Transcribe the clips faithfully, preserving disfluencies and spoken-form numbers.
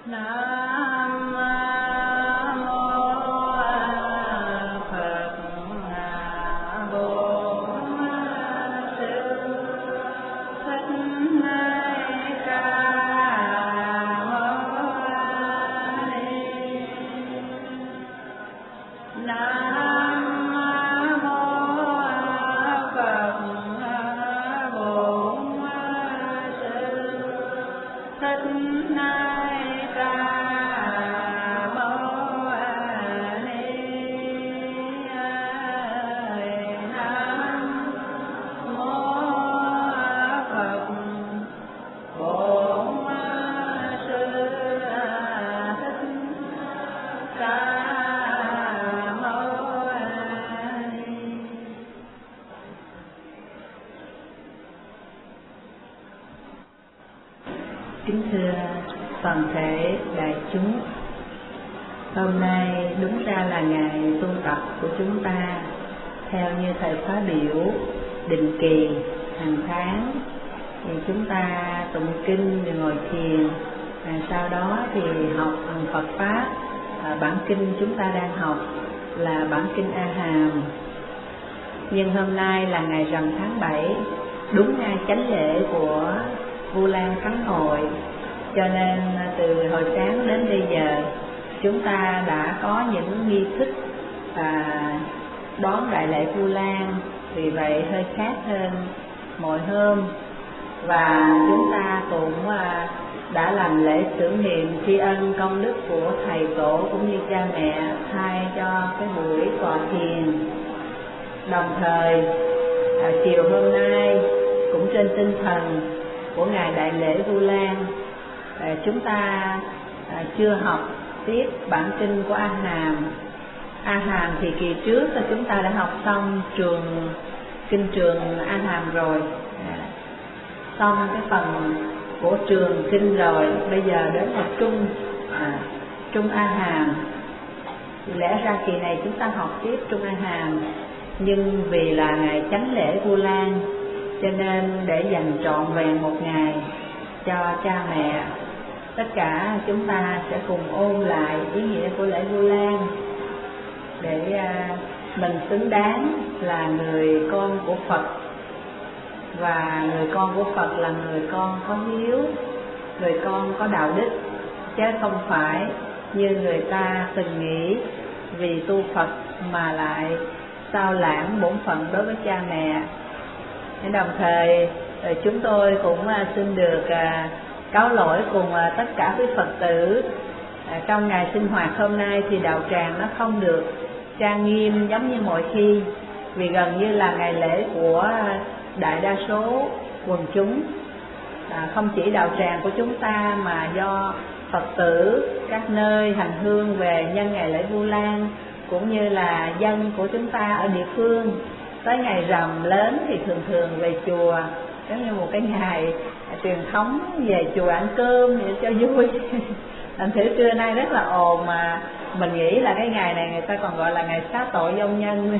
Kính thưa toàn thể đại chúng, hôm nay đúng ra là ngày tu tập của chúng ta theo như thời khóa biểu định kỳ hàng tháng. Thì chúng ta tụng kinh rồi ngồi thiền, à, sau đó thì học Phật pháp. À, bản kinh chúng ta đang học là bản kinh A Hàm. Nhưng hôm nay là ngày rằm tháng bảy, đúng ngày chánh lễ của Vu Lan Khánh Hội, cho nên từ hồi sáng đến bây giờ chúng ta đã có những nghi thức và đón đại lễ Vu Lan, vì vậy hơi khác hơn mọi hôm. Và chúng ta cũng đã làm lễ tưởng niệm tri ân công đức của thầy tổ cũng như cha mẹ thay cho cái buổi tọa thiền. Đồng thời à, chiều hôm nay cũng trên tinh thần của ngày đại lễ Vu Lan, à, chúng ta à, chưa học tiếp bản kinh của A Hàm. A Hàm thì kỳ trước là chúng ta đã học xong trường kinh trường A Hàm rồi, à, xong cái phần của trường kinh rồi, bây giờ đến là trung à, trung A Hàm. Lẽ ra kỳ này chúng ta học tiếp trung A Hàm, nhưng vì là ngày chánh lễ Vu Lan cho nên để dành trọn vẹn một ngày cho cha mẹ, tất cả chúng ta sẽ cùng ôn lại ý nghĩa của lễ Vu Lan để mình xứng đáng là người con của Phật. Và người con của Phật là người con có hiếu, người con có đạo đức, chứ không phải như người ta từng nghĩ vì tu Phật mà lại sao lãng bổn phận đối với cha mẹ. Đồng thời chúng tôi cũng xin được cáo lỗi cùng tất cả quý Phật tử, trong ngày sinh hoạt hôm nay thì đạo tràng nó không được trang nghiêm giống như mọi khi, vì gần như là ngày lễ của đại đa số quần chúng, à, không chỉ đạo tràng của chúng ta mà do Phật tử các nơi hành hương về nhân ngày lễ Vu Lan, cũng như là dân của chúng ta ở địa phương tới ngày rằm lớn thì thường thường về chùa, giống như một cái ngày truyền thống về chùa ăn cơm để cho vui. Thành thử trưa nay rất là ồn, mà mình nghĩ là cái ngày này người ta còn gọi là ngày xá tội vong nhân.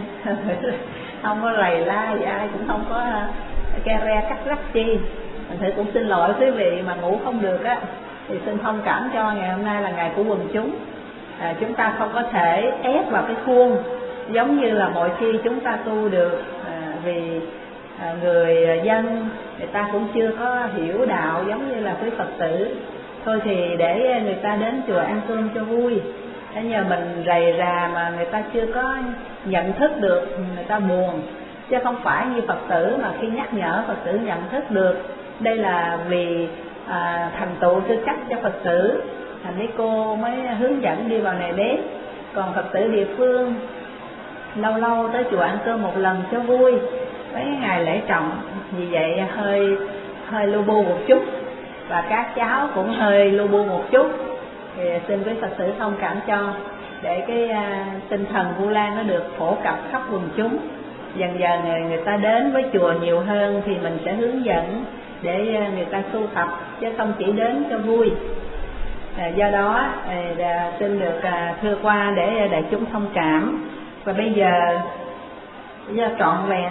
Không có rầy la gì, ai cũng không có ke re cắt rắc chi. Thành thử cũng xin lỗi quý vị mà ngủ không được á, thì xin thông cảm cho ngày hôm nay là ngày của quần chúng. À, chúng ta không có thể ép vào cái khuôn giống như là mọi khi chúng ta tu được, à, vì à, người dân người ta cũng chưa có hiểu đạo giống như là quý Phật tử. Thôi thì để người ta đến chùa ăn cơm cho vui, để nhờ mình rầy rà mà người ta chưa có nhận thức được, người ta buồn. Chứ không phải như Phật tử mà khi nhắc nhở Phật tử nhận thức được. Đây là vì à, thành tựu tư cách cho Phật tử, thành mấy cô mới hướng dẫn đi vào nề nếp. Còn Phật tử địa phương lâu lâu tới chùa ăn cơm một lần cho vui, mấy ngày lễ trọng, vì vậy hơi hơi lu bu một chút, và các cháu cũng hơi lu bu một chút, thì xin quý Phật tử thông cảm cho, để cái uh, tinh thần Vu Lan nó được phổ cập khắp quần chúng. Dần dần người, người ta đến với chùa nhiều hơn thì mình sẽ hướng dẫn để uh, người ta tu tập, chứ không chỉ đến cho vui. À, do đó à, xin được à, thưa qua để đại chúng thông cảm. Và bây giờ do trọn vẹn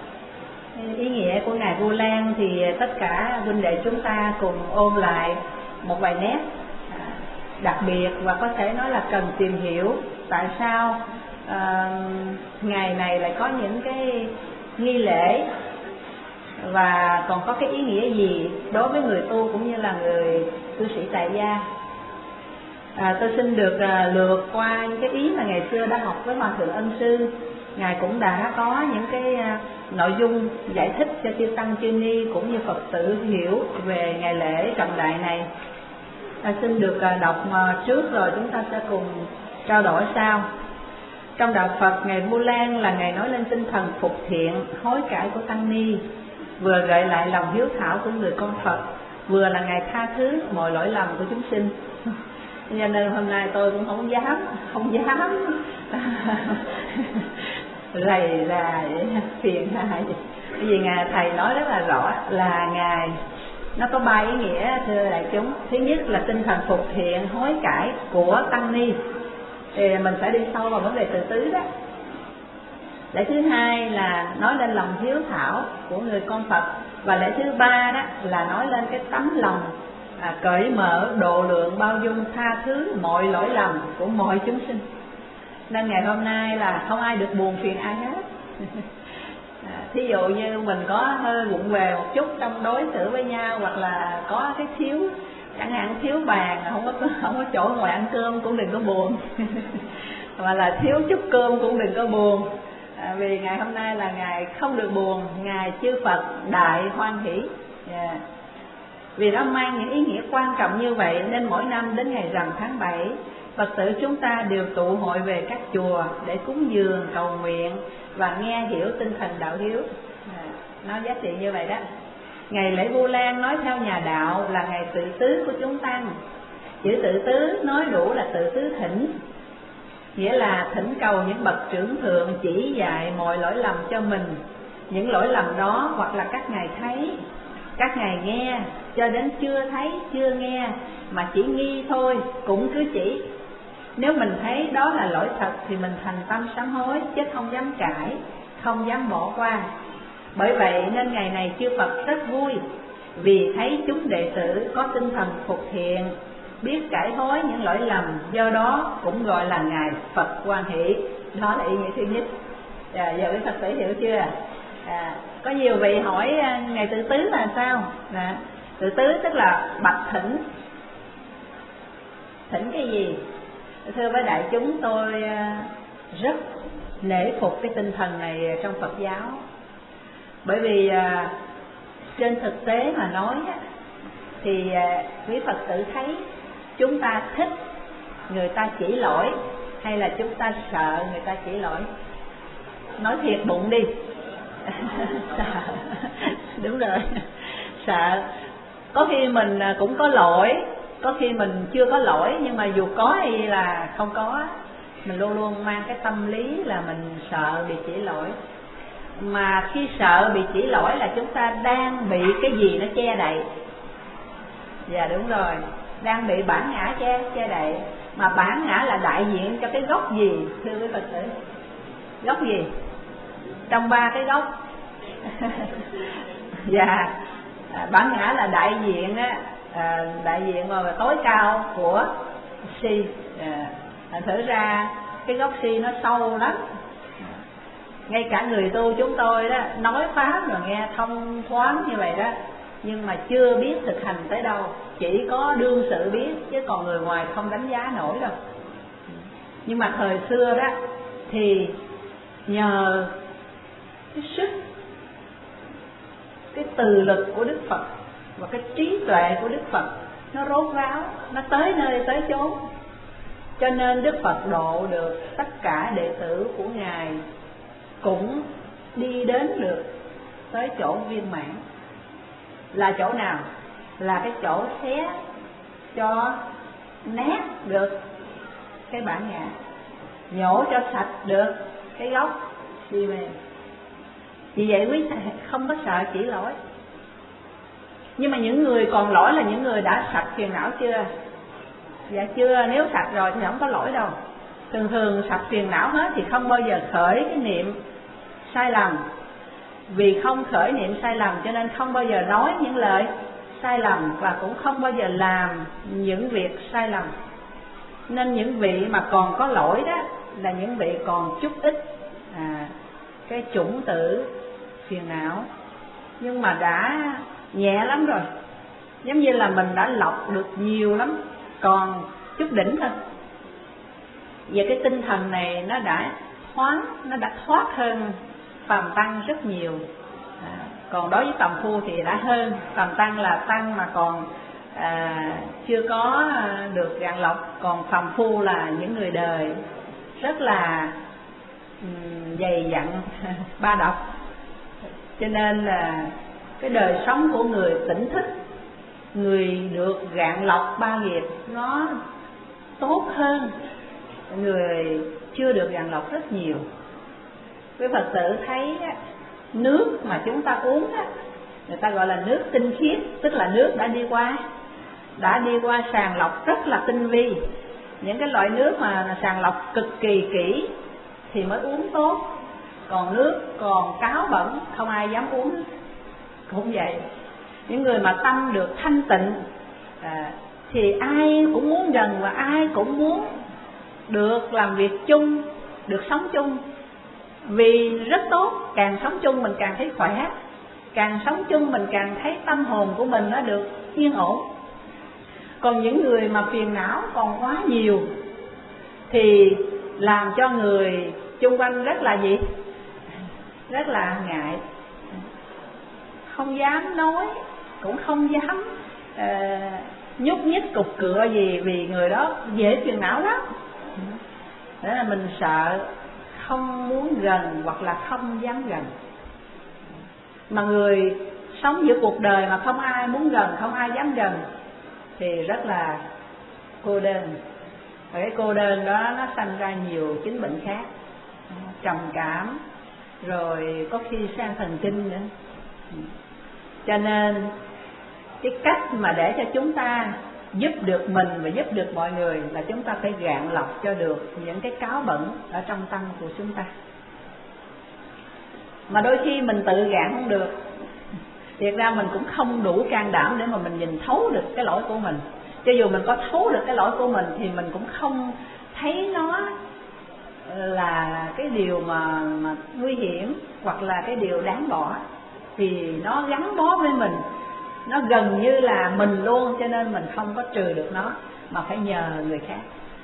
ý nghĩa của ngày Vu Lan thì tất cả huynh đệ chúng ta cùng ôn lại một vài nét. À, đặc biệt và có thể nói là cần tìm hiểu tại sao à, ngày này lại có những cái nghi lễ và còn có cái ý nghĩa gì đối với người tu cũng như là người cư sĩ tại gia. À, tôi xin được à, lược qua những cái ý mà ngày xưa đã học với Hòa Thượng Ân Sư. Ngài cũng đã có những cái à, nội dung giải thích cho chư tăng chư ni cũng như Phật tử hiểu về ngày lễ trọng đại này. À, xin được à, đọc à, trước rồi chúng ta sẽ cùng trao đổi sau. Trong đạo Phật, ngày Vu Lan là ngày nói lên tinh thần phục thiện, hối cải của tăng ni, vừa gợi lại lòng hiếu thảo của người con Phật, vừa là ngày tha thứ mọi lỗi lầm của chúng sinh. Cho nên hôm nay tôi cũng không dám, không dám lầy là phiền Ngài. Bởi vì Ngài Thầy nói rất là rõ là Ngài nó có ba ý nghĩa thưa đại chúng. Thứ nhất là tinh thần phục thiện, hối cải của tăng ni. Thì mình sẽ đi sâu vào vấn đề từ tứ đó. Lễ thứ hai là nói lên lòng hiếu thảo của người con Phật. Và lễ thứ ba đó là nói lên cái tấm lòng à, cởi mở, độ lượng, bao dung, tha thứ mọi lỗi lầm của mọi chúng sinh. Nên ngày hôm nay là không ai được buồn phiền ai hết. à, Thí dụ như mình có hơi vụng về một chút trong đối xử với nhau, hoặc là có cái thiếu, chẳng hạn thiếu bàn, không có không có chỗ ngồi ăn cơm cũng đừng có buồn. Hoặc là thiếu chút cơm cũng đừng có buồn. À, vì ngày hôm nay là ngày không được buồn, ngày chư Phật đại hoan hỷ. Yeah. Vì nó mang những ý nghĩa quan trọng như vậy nên mỗi năm đến ngày rằm tháng bảy, Phật tử chúng ta đều tụ hội về các chùa để cúng dường, cầu nguyện và nghe hiểu tinh thần đạo hiếu. À, nó giá trị như vậy đó. Ngày lễ Vu Lan nói theo nhà đạo là ngày tự tứ của chúng tăng. Chữ tự tứ nói đủ là tự tứ thỉnh, nghĩa là thỉnh cầu những bậc trưởng thượng chỉ dạy mọi lỗi lầm cho mình. Những lỗi lầm đó hoặc là các ngài thấy, các ngài nghe, cho đến chưa thấy, chưa nghe mà chỉ nghi thôi cũng cứ chỉ. Nếu mình thấy đó là lỗi thật thì mình thành tâm sám hối, chứ không dám cãi, không dám bỏ qua. Bởi vậy nên ngày này chư Phật rất vui, vì thấy chúng đệ tử có tinh thần phục thiện, biết cải hối những lỗi lầm, do đó cũng gọi là ngày Phật hoan hỷ. Đó là ý nghĩa thứ nhất. À, giờ quý Phật tử hiểu chưa? À, có nhiều vị hỏi ngày tự tứ là sao? À, tự tứ tức là bạch thỉnh. Thỉnh cái gì? Thưa với đại chúng, tôi rất nể phục cái tinh thần này trong Phật giáo. Bởi vì à, trên thực tế mà nói thì à, quý Phật tử thấy chúng ta thích người ta chỉ lỗi hay là chúng ta sợ người ta chỉ lỗi? Nói thiệt bụng đi. Sợ. Đúng rồi, sợ. Có khi mình cũng có lỗi, có khi mình chưa có lỗi, nhưng mà dù có hay là không có, mình luôn luôn mang cái tâm lý là mình sợ bị chỉ lỗi. Mà khi sợ bị chỉ lỗi là chúng ta đang bị cái gì nó che đậy. Dạ đúng rồi, đang bị bản ngã che che đậy. Mà bản ngã là đại diện cho cái gốc gì thưa quý Phật tử? Gốc gì? Trong ba cái gốc. Dạ, bản ngã là đại diện á, à, đại diện mà tối cao của si. À, thử ra cái gốc si nó sâu lắm. Ngay cả người tu chúng tôi đó nói pháp rồi nghe thông thoáng như vậy đó, nhưng mà chưa biết thực hành tới đâu, chỉ có đương sự biết chứ còn người ngoài không đánh giá nổi đâu. Nhưng mà thời xưa đó thì nhờ cái sức, cái từ lực của Đức Phật và cái trí tuệ của Đức Phật nó rốt ráo, nó tới nơi tới chốn, cho nên Đức Phật độ được tất cả đệ tử của Ngài cũng đi đến được tới chỗ viên mãn. Là chỗ nào? Là cái chỗ xé cho nát được cái bản ngã, nhổ cho sạch được cái gốc si mê. Vì vậy quý thầy không có sợ chỉ lỗi. Nhưng mà những người còn lỗi là những người đã sạch phiền não chưa? Dạ chưa. Nếu sạch rồi thì không có lỗi đâu. Thường thường sạch phiền não hết thì không bao giờ khởi cái niệm sai lầm. Vì không khởi niệm sai lầm cho nên không bao giờ nói những lời sai lầm, và cũng không bao giờ làm những việc sai lầm. Nên những vị mà còn có lỗi đó là những vị còn chút ít à, cái chủng tử phiền não, nhưng mà đã nhẹ lắm rồi. Giống như là mình đã lọc được nhiều lắm, còn chút đỉnh thôi. Về cái tinh thần này nó đã thoáng, nó đã thoát hơn phàm tăng rất nhiều. à, Còn đối với phàm phu thì đã hơn. Phàm tăng là tăng mà còn à, chưa có được gạn lọc, còn phàm phu là những người đời rất là um, dày dặn ba độc. Cho nên là cái đời sống của người tỉnh thức, người được gạn lọc ba nghiệp nó tốt hơn người chưa được gạn lọc rất nhiều. Quý Phật tử thấy nước mà chúng ta uống á, người ta gọi là nước tinh khiết, tức là nước đã đi qua đã đi qua sàng lọc rất là tinh vi. Những cái loại nước mà sàng lọc cực kỳ kỹ thì mới uống tốt, còn nước còn cáo bẩn không ai dám uống. Cũng vậy, những người mà tâm được thanh tịnh à, thì ai cũng muốn gần và ai cũng muốn được làm việc chung, được sống chung, vì rất tốt. Càng sống chung mình càng thấy khỏe, càng sống chung mình càng thấy tâm hồn của mình nó được yên ổn. Còn những người mà phiền não còn quá nhiều thì làm cho người chung quanh rất là gì? Rất là ngại, không dám nói, cũng không dám uh, nhúc nhích cục cựa gì, vì người đó dễ phiền não lắm. Đó là mình sợ, không muốn gần hoặc là không dám gần. Mà người sống giữa cuộc đời mà không ai muốn gần, không ai dám gần thì rất là cô đơn. Và cái cô đơn đó nó sanh ra nhiều chứng bệnh khác, trầm cảm, rồi có khi sang thần kinh nữa. Cho nên cái cách mà để cho chúng ta giúp được mình và giúp được mọi người là chúng ta phải gạn lọc cho được những cái cáo bẩn ở trong tâm của chúng ta. Mà đôi khi mình tự gạn không được, thiệt ra mình cũng không đủ can đảm để mà mình nhìn thấu được cái lỗi của mình. Cho dù mình có thấu được cái lỗi của mình thì mình cũng không thấy nó là cái điều mà, mà nguy hiểm hoặc là cái điều đáng bỏ, vì nó gắn bó với mình, nó gần như là mình luôn, cho nên mình không có trừ được nó mà phải nhờ người khác.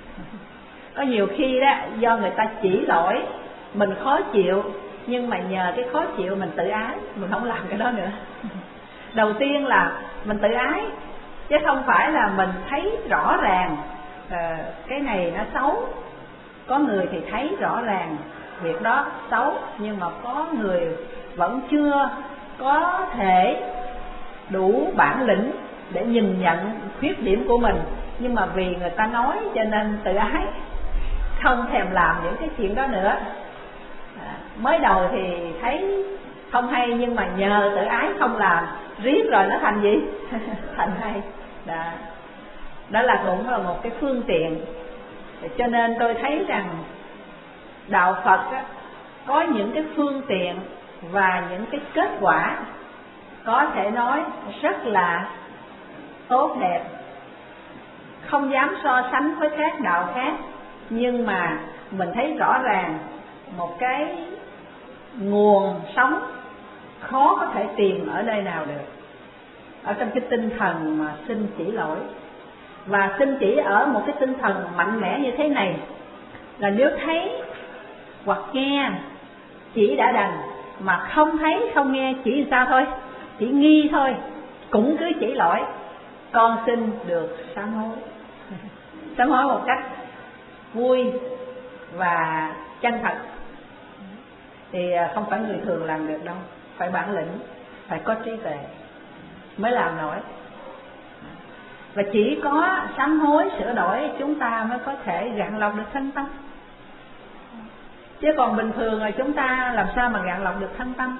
Có nhiều khi đó do người ta chỉ lỗi mình khó chịu, nhưng mà nhờ cái khó chịu mình tự ái, mình không làm cái đó nữa. Đầu tiên là mình tự ái, chứ không phải là mình thấy rõ ràng uh, cái này nó xấu. Có người thì thấy rõ ràng việc đó xấu, nhưng mà có người vẫn chưa có thể đủ bản lĩnh để nhìn nhận khuyết điểm của mình, nhưng mà vì người ta nói cho nên tự ái, không thèm làm những cái chuyện đó nữa. À, mới đầu thì thấy không hay, nhưng mà nhờ tự ái không làm, riết rồi nó thành gì? Thành hay. Đó. Đó là cũng là một cái phương tiện. Cho nên tôi thấy rằng đạo Phật á, có những cái phương tiện và những cái kết quả có thể nói rất là tốt đẹp, không dám so sánh với các đạo khác, nhưng mà mình thấy rõ ràng một cái nguồn sống khó có thể tìm ở nơi nào được, ở trong cái tinh thần mà xin chỉ lỗi. Và xin chỉ ở một cái tinh thần mạnh mẽ như thế này là nếu thấy hoặc nghe chỉ đã đành, mà không thấy không nghe chỉ sao thôi, chỉ nghi thôi, cũng cứ chỉ lỗi. Con xin được sám hối, sám hối một cách vui và chân thật, thì không phải người thường làm được đâu, phải bản lĩnh, phải có trí tuệ mới làm nổi. Và chỉ có sám hối sửa đổi chúng ta mới có thể gạn lọc được thân tâm, chứ còn bình thường là chúng ta làm sao mà gạn lọc được thân tâm.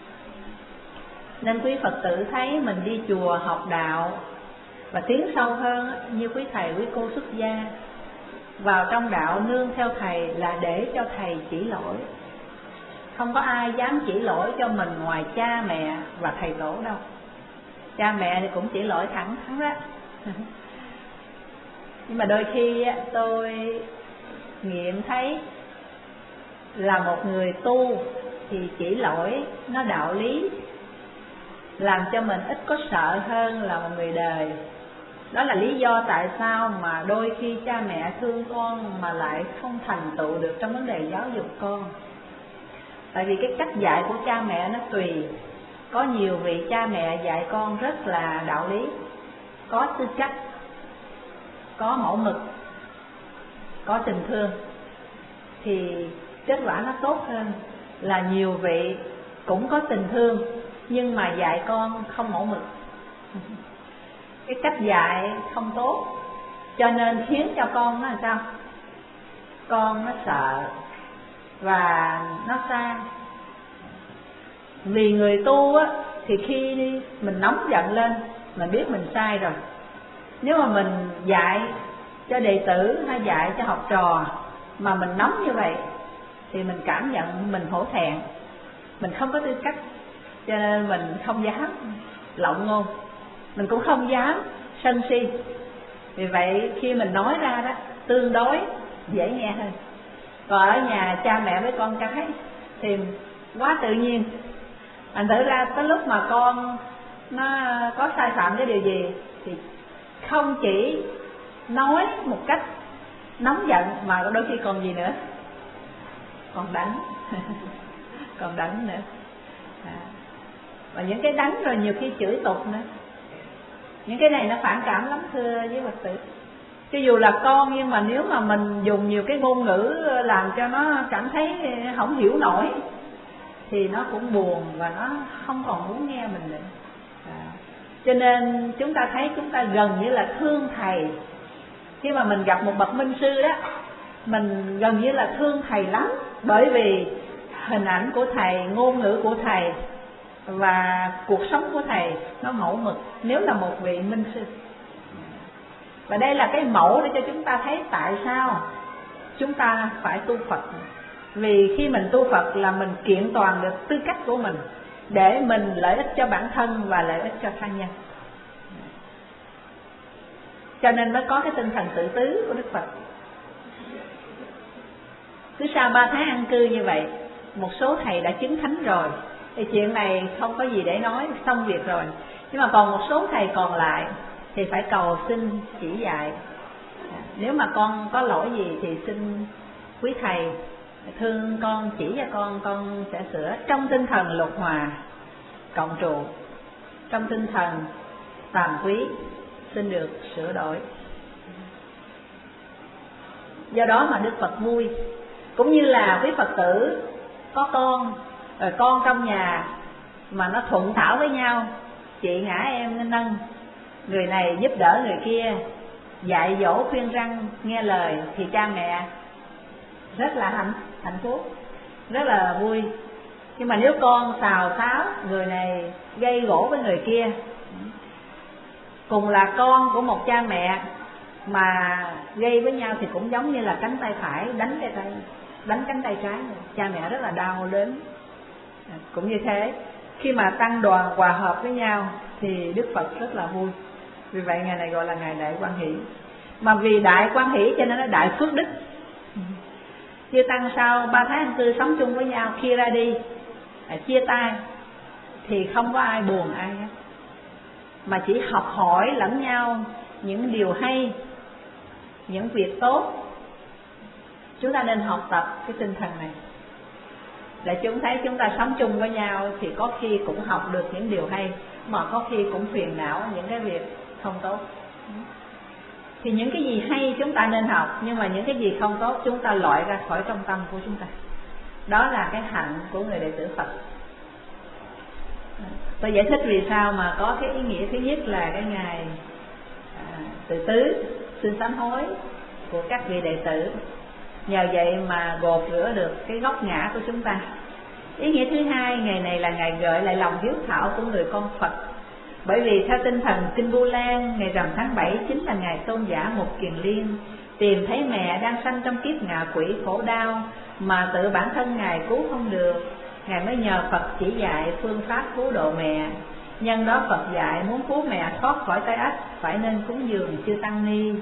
Nên quý Phật tử thấy mình đi chùa học đạo và tiến sâu hơn, như quý thầy quý cô xuất gia vào trong đạo nương theo thầy là để cho thầy chỉ lỗi. Không có ai dám chỉ lỗi cho mình ngoài cha mẹ và thầy tổ đâu. Cha mẹ thì cũng chỉ lỗi thẳng thắn đó, Nhưng mà đôi khi tôi nghiệm thấy là một người tu thì chỉ lỗi nó đạo lý, làm cho mình ít có sợ hơn là một người đời. Đó là lý do tại sao mà đôi khi cha mẹ thương con mà lại không thành tựu được trong vấn đề giáo dục con. Tại vì cái cách dạy của cha mẹ nó tùy. Có nhiều vị cha mẹ dạy con rất là đạo lý, có tư cách, có mẫu mực, có tình thương, thì kết quả nó tốt hơn là nhiều vị cũng có tình thương nhưng mà dạy con không mẫu mực. Cái cách dạy không tốt cho nên khiến cho con nó làm sao? Con nó sợ và nó xa. Vì người tu á, thì khi mình nóng giận lên mình biết mình sai rồi. Nếu mà mình dạy cho đệ tử hay dạy cho học trò mà mình nóng như vậy thì mình cảm nhận mình hổ thẹn, mình không có tư cách, cho nên mình không dám lộng ngôn, mình cũng không dám sân si. Vì vậy khi mình nói ra đó tương đối dễ nghe hơn. Còn ở nhà cha mẹ với con cái thì quá tự nhiên. Thành thử ra tới lúc mà con nó có sai phạm cái điều gì thì không chỉ nói một cách nóng giận mà đôi khi còn gì nữa, còn đánh còn đánh nữa à. Và những cái đánh rồi nhiều khi chửi tục nữa. Những cái này nó phản cảm lắm thưa với Phật tử. Cho dù là con nhưng mà nếu mà mình dùng nhiều cái ngôn ngữ làm cho nó cảm thấy không hiểu nổi thì nó cũng buồn và nó không còn muốn nghe mình nữa à. Cho nên chúng ta thấy chúng ta gần như là thương thầy. Khi mà mình gặp một bậc minh sư đó, mình gần như là thương thầy lắm. Bởi vì hình ảnh của thầy, ngôn ngữ của thầy và cuộc sống của thầy nó mẫu mực nếu là một vị minh sư. Và đây là cái mẫu để cho chúng ta thấy tại sao chúng ta phải tu Phật. Vì khi mình tu Phật là mình kiện toàn được tư cách của mình để mình lợi ích cho bản thân và lợi ích cho tha nhân. Cho nên mới có cái tinh thần tự tứ của Đức Phật. Cứ sau ba tháng an cư như vậy, một số thầy đã chứng thánh rồi thì chuyện này không có gì để nói, xong việc rồi. Nhưng mà còn một số thầy còn lại thì phải cầu xin chỉ dạy. Nếu mà con có lỗi gì thì xin quý thầy thương con, chỉ cho con, con sẽ sửa trong tinh thần luật hòa cộng trụ, trong tinh thần tàm quý, xin được sửa đổi. Do đó mà Đức Phật vui. Cũng như là quý Phật tử có con, rồi con trong nhà mà nó thuận thảo với nhau, chị ngã em nâng, người này giúp đỡ người kia, dạy dỗ khuyên răn nghe lời, thì cha mẹ rất là hạnh hạnh phúc, rất là vui. Nhưng mà nếu con xào xáo, người này gây gỗ với người kia, cùng là con của một cha mẹ mà gây với nhau thì cũng giống như là cánh tay phải đánh tay tay đánh cánh tay trái, cha mẹ rất là đau đớn. Cũng như thế, khi mà tăng đoàn hòa hợp với nhau thì Đức Phật rất là vui. Vì vậy ngày này gọi là ngày Đại Quan Hỷ. Mà vì Đại Quan Hỷ cho nên nó Đại Phước Đức. Chư tăng sau ba tháng an cư sống chung với nhau, khi ra đi à, chia tay thì không có ai buồn ai hết, mà chỉ học hỏi lẫn nhau những điều hay, những việc tốt. Chúng ta nên học tập cái tinh thần này để chúng thấy chúng ta sống chung với nhau thì có khi cũng học được những điều hay, mà có khi cũng phiền não những cái việc không tốt. Thì những cái gì hay chúng ta nên học, nhưng mà những cái gì không tốt chúng ta loại ra khỏi trong tâm của chúng ta. Đó là cái hạnh của người đệ tử Phật. Tôi giải thích vì sao mà có cái ý nghĩa thứ nhất là cái ngày à, tự tứ xin sám hối của các vị đệ tử. Nhờ vậy mà gột rửa được cái gốc ngã của chúng ta. Ý nghĩa thứ hai, ngày này là ngày gợi lại lòng hiếu thảo của người con Phật. Bởi vì theo tinh thần Kinh Vu Lan, ngày rằm tháng bảy chính là ngày tôn giả Mục Kiền Liên tìm thấy mẹ đang sanh trong kiếp ngạ quỷ khổ đau mà tự bản thân Ngài cứu không được. Ngài mới nhờ Phật chỉ dạy phương pháp cứu độ mẹ. Nhân đó Phật dạy muốn cứu mẹ thoát khỏi tai ách phải nên cúng dường chư tăng ni.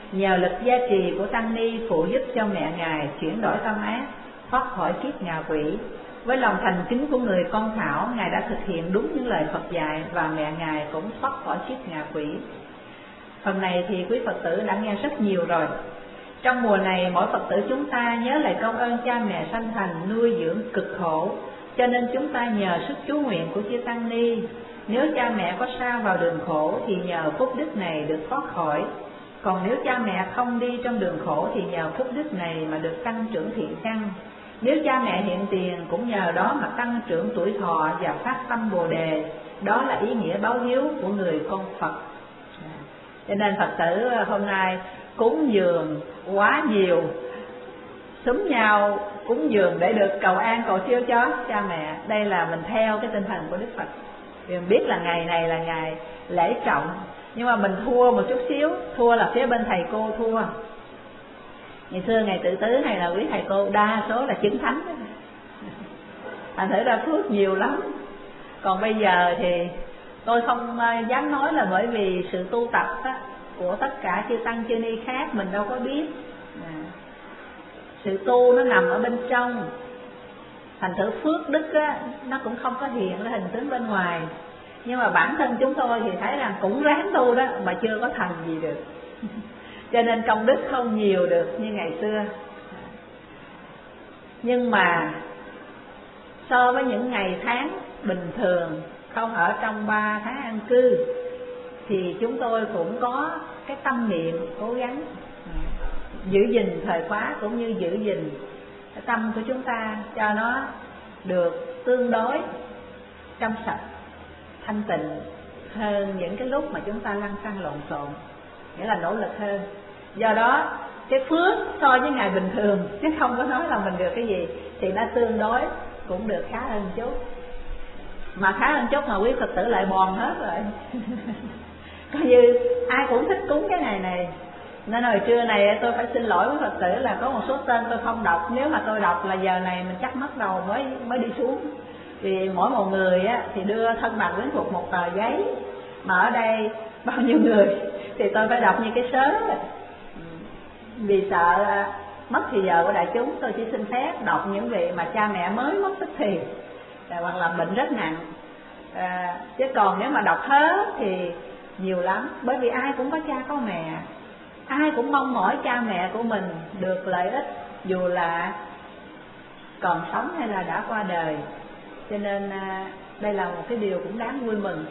nhờ lực gia trì của tăng ni phụ giúp cho mẹ ngài chuyển đổi tâm ác, thoát khỏi kiếp ngạ quỷ. Với lòng thành kính của người con Thảo, ngài đã thực hiện đúng những lời Phật dạy và mẹ ngài cũng thoát khỏi kiếp ngạ quỷ. Phần này thì quý Phật tử đã nghe rất nhiều rồi. Trong mùa này, mỗi Phật tử chúng ta nhớ lại công ơn cha mẹ sanh thành nuôi dưỡng cực khổ, cho nên chúng ta nhờ sức chú nguyện của chư tăng ni. Nếu cha mẹ có sa vào đường khổ thì nhờ phúc đức này được thoát khỏi. Còn nếu cha mẹ không đi trong đường khổ thì nhờ phúc đức này mà được tăng trưởng thiện căn. Nếu cha mẹ hiện tiền cũng nhờ đó mà tăng trưởng tuổi thọ và phát tâm Bồ Đề. Đó là ý nghĩa báo hiếu của người con Phật. Cho nên Phật tử hôm nay cúng dường quá nhiều, xúm nhau cúng dường để được cầu an cầu siêu cho cha mẹ. Đây là mình theo cái tinh thần của Đức Phật. Vì mình biết là ngày này là ngày lễ trọng, nhưng mà mình thua một chút xíu. Thua là phía bên thầy cô thua. Ngày xưa ngày tự tứ hay là quý thầy cô đa số là chứng thánh, thành thử ra phước nhiều lắm. Còn bây giờ thì tôi không dám nói là bởi vì sự tu tập á, của tất cả chư tăng chư ni khác mình đâu có biết. À, sự tu nó nằm ở bên trong, thành thử phước đức á, nó cũng không có hiện lên hình tướng bên ngoài. Nhưng mà bản thân chúng tôi thì thấy rằng cũng ráng tu đó mà chưa có thành gì được. Cho nên công đức không nhiều được như ngày xưa. Nhưng mà so với những ngày tháng bình thường không ở trong ba tháng an cư thì chúng tôi cũng có cái tâm niệm cố gắng giữ gìn thời khóa cũng như giữ gìn cái tâm của chúng ta cho nó được tương đối trong sạch, thanh tịnh hơn những cái lúc mà chúng ta lăn xăng lộn xộn, nghĩa là nỗ lực hơn. Do đó cái phước so với ngày bình thường, chứ không có nói là mình được cái gì, thì nó tương đối cũng được khá hơn chút. Mà khá hơn chút mà quý Phật tử lại bòn hết rồi. Coi như ai cũng thích cúng cái ngày này. Nên hồi trưa này tôi phải xin lỗi với Phật tử là có một số tên tôi không đọc. Nếu mà tôi đọc là giờ này mình chắc mất đầu mới mới đi xuống. Vì mỗi một người á, thì đưa thân bằng quyến thuộc một tờ giấy, mà ở đây bao nhiêu người thì tôi phải đọc như cái sớ. Vì sợ mất thì giờ của đại chúng, tôi chỉ xin phép đọc những vị mà cha mẹ mới mất tức thì hoặc là bệnh rất nặng. À, chứ còn nếu mà đọc hết thì nhiều lắm. Bởi vì ai cũng có cha có mẹ, ai cũng mong mỏi cha mẹ của mình được lợi ích, dù là còn sống hay là đã qua đời. Cho nên à, đây là một cái điều cũng đáng vui mừng.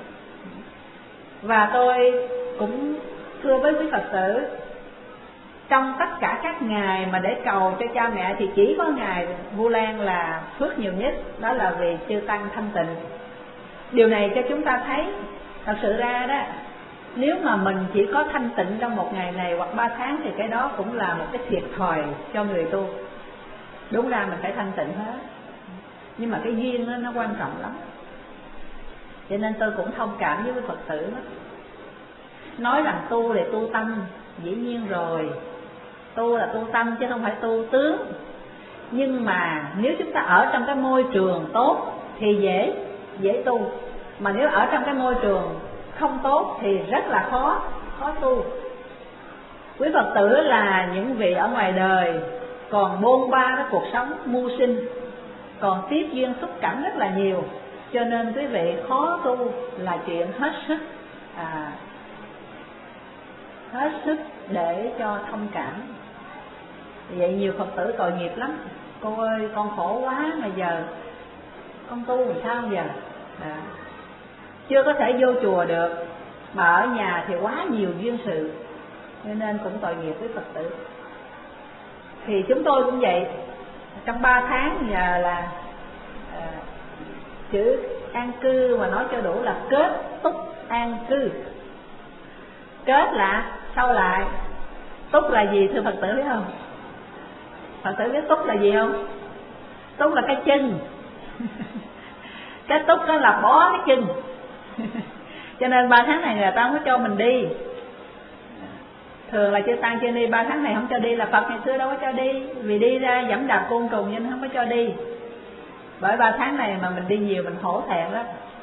Và tôi cũng thưa với quý Phật tử, trong tất cả các ngày mà để cầu cho cha mẹ thì chỉ có ngày Vu Lan là phước nhiều nhất, đó là vì chư tăng thanh tịnh. Điều này cho chúng ta thấy thật sự ra đó, nếu mà mình chỉ có thanh tịnh trong một ngày này hoặc ba tháng thì cái đó cũng là một cái thiệt thòi cho người tu. Đúng ra mình phải thanh tịnh hết, nhưng mà cái duyên đó, nó quan trọng lắm. Cho nên tôi cũng thông cảm với Phật tử đó. Nói rằng tu để tu tâm, dĩ nhiên rồi, tu là tu tâm chứ không phải tu tướng. Nhưng mà nếu chúng ta ở trong cái môi trường tốt thì dễ dễ tu. Mà nếu ở trong cái môi trường không tốt thì rất là khó khó tu. Quý Phật tử là những vị ở ngoài đời còn bôn ba cái cuộc sống mưu sinh, còn tiếp duyên xúc cảnh rất là nhiều, cho nên quý vị khó tu là chuyện hết sức à, hết sức để cho thông cảm. Vậy nhiều Phật tử tội nghiệp lắm. Cô ơi con khổ quá mà giờ con tu làm sao giờ à, chưa có thể vô chùa được, mà ở nhà thì quá nhiều duyên sự, cho nên cũng tội nghiệp với Phật tử. Thì chúng tôi cũng vậy, trong ba tháng giờ là à, chữ an cư mà nói cho đủ là kết túc an cư. Kết là sau lại, túc là gì thưa Phật tử biết không? Phật tử biết túc là gì không? Túc là cái chân. Cái túc đó là bó cái chân. Cho nên ba tháng này người ta không có cho mình đi. Thường là chư tăng chư ni ba tháng này không cho đi, là Phật ngày xưa đâu có cho đi, vì đi ra dẫm đạp côn trùng nên không có cho đi. Bởi ba tháng này mà mình đi nhiều mình hổ thẹn lắm.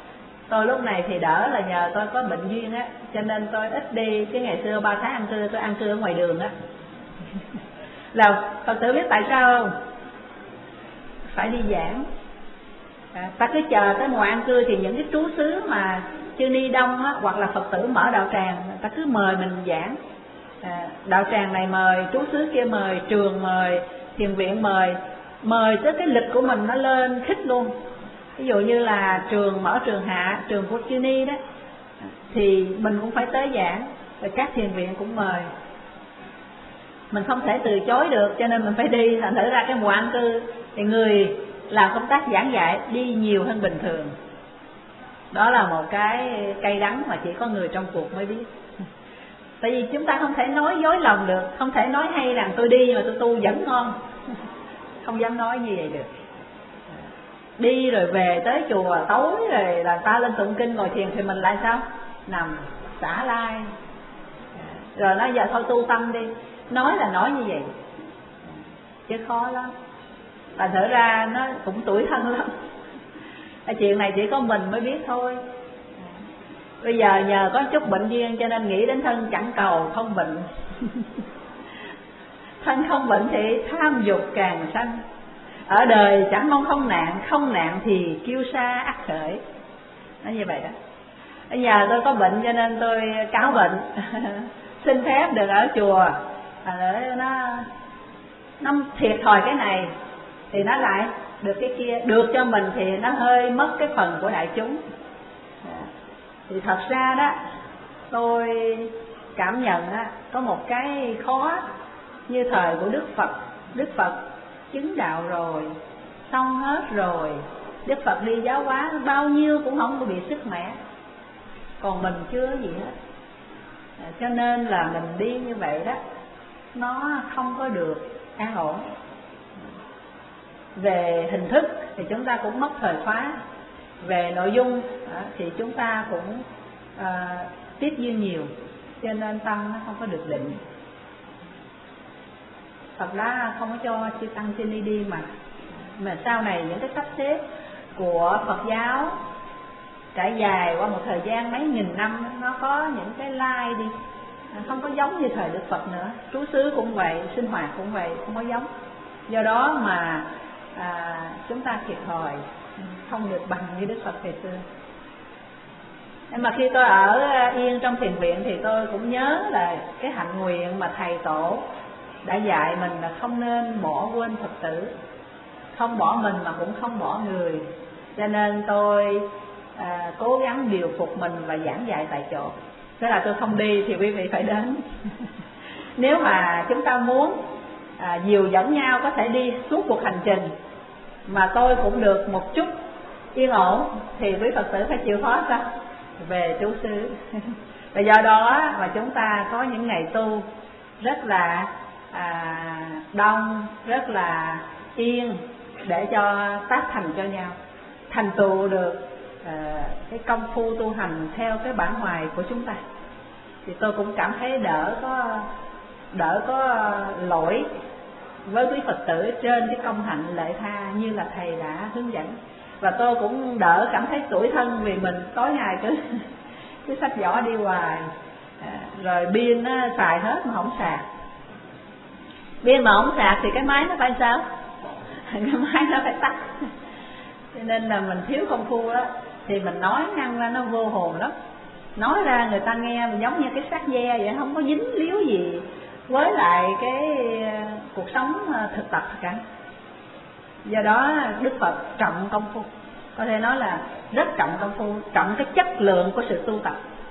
Tôi lúc này thì đỡ là nhờ tôi có bệnh duyên á, cho nên tôi ít đi. Cái ngày xưa ba tháng ăn trưa tôi ăn trưa ở ngoài đường á. Là Phật tử biết tại sao không? Phải đi giảng. À, ta cứ chờ tới mùa ăn trưa thì những cái trú xứ mà chư ni đông á, hoặc là Phật tử mở đạo tràng, ta cứ mời mình giảng. À, đạo tràng này mời, trú xứ kia mời, trường mời, thiền viện mời, mời tới cái lịch của mình nó lên khích luôn. Ví dụ như là trường mở trường hạ, trường của chư ni đó, thì mình cũng phải tới giảng. Rồi các thiền viện cũng mời, mình không thể từ chối được, cho nên mình phải đi. Thành thử ra cái mùa ăn cư thì người làm công tác giảng dạy đi nhiều hơn bình thường. Đó là một cái cay đắng mà chỉ có người trong cuộc mới biết. Tại vì chúng ta không thể nói dối lòng được, không thể nói hay rằng tôi đi mà tôi tu vẫn ngon. Không dám nói như vậy được. Đi rồi về tới chùa tối rồi là ta lên tụng kinh ngồi thiền thì mình lại sao? Nằm xả lai. Rồi nói giờ thôi tu tâm đi. Nói là nói như vậy, chứ khó lắm. Và thở ra nó cũng tủi thân lắm. Chuyện này chỉ có mình mới biết thôi. Bây giờ nhờ có chút bệnh duyên cho nên nghĩ đến thân chẳng cầu không bệnh. Thân không bệnh thì tham dục càng sanh. Ở đời chẳng mong không nạn, không nạn thì kiêu sa ắt khởi. Nói như vậy đó. Bây giờ tôi có bệnh cho nên tôi cáo bệnh. Xin phép được ở chùa, để nó nó thiệt thòi cái này thì nó lại được cái kia. Được cho mình thì nó hơi mất cái phần của đại chúng. Thì thật ra đó, tôi cảm nhận đó, có một cái khó như thời của Đức Phật. Đức Phật chứng đạo rồi, xong hết rồi, Đức Phật đi giáo hóa bao nhiêu cũng không có bị sức mẻ. Còn mình chưa gì hết. À, cho nên là mình đi như vậy đó, nó không có được an ổn. Về hình thức thì chúng ta cũng mất thời khóa. Về nội dung à, thì chúng ta cũng à, tiếp duyên nhiều, cho nên tăng nó không có được định. Phật đã không có cho chư tăng chư ni đi mà. Mà sau này những cái sắp xếp của Phật giáo trải dài qua một thời gian mấy nghìn năm, nó có những cái lai đi, không có giống như thời Đức Phật nữa. Trú xứ cũng vậy, sinh hoạt cũng vậy, không có giống. Do đó mà à, chúng ta thiệt thòi, không được bằng như Đức Phật ngày xưa. Nhưng mà khi tôi ở yên trong thiền viện thì tôi cũng nhớ là cái hạnh nguyện mà Thầy Tổ đã dạy mình là không nên bỏ quên Phật tử. Không bỏ mình mà cũng không bỏ người. Cho nên tôi à, cố gắng điều phục mình và giảng dạy tại chỗ. Thế là tôi không đi thì quý vị phải đến. Nếu mà chúng ta muốn à, dìu dẫn nhau có thể đi suốt cuộc hành trình, mà tôi cũng được một chút yên ổn, thì quý Phật tử phải chịu khó sao? Về trú xứ. Và do đó mà chúng ta có những ngày tu rất là à, đông, rất là yên, để cho tác thành cho nhau, thành tựu được à, cái công phu tu hành theo cái bản hoài của chúng ta. Thì tôi cũng cảm thấy đỡ có đỡ có lỗi với quý Phật tử trên cái công hạnh lệ tha như là Thầy đã hướng dẫn. Và tôi cũng đỡ cảm thấy tủi thân vì mình tối ngày cứ cứ xách giỏ đi hoài, à, rồi pin nó xài hết mà không sạc. Pin mà không sạc thì cái máy nó phải sao? Cái máy nó phải tắt. Cho nên là mình thiếu công phu đó, thì mình nói năng ra nó vô hồn lắm. Nói ra người ta nghe mình giống như cái xác ve vậy, không có dính líu gì với lại cái cuộc sống thực tập cả. Do đó Đức Phật trọng công phu, có thể nói là rất trọng công phu, trọng cái chất lượng của sự tu tập.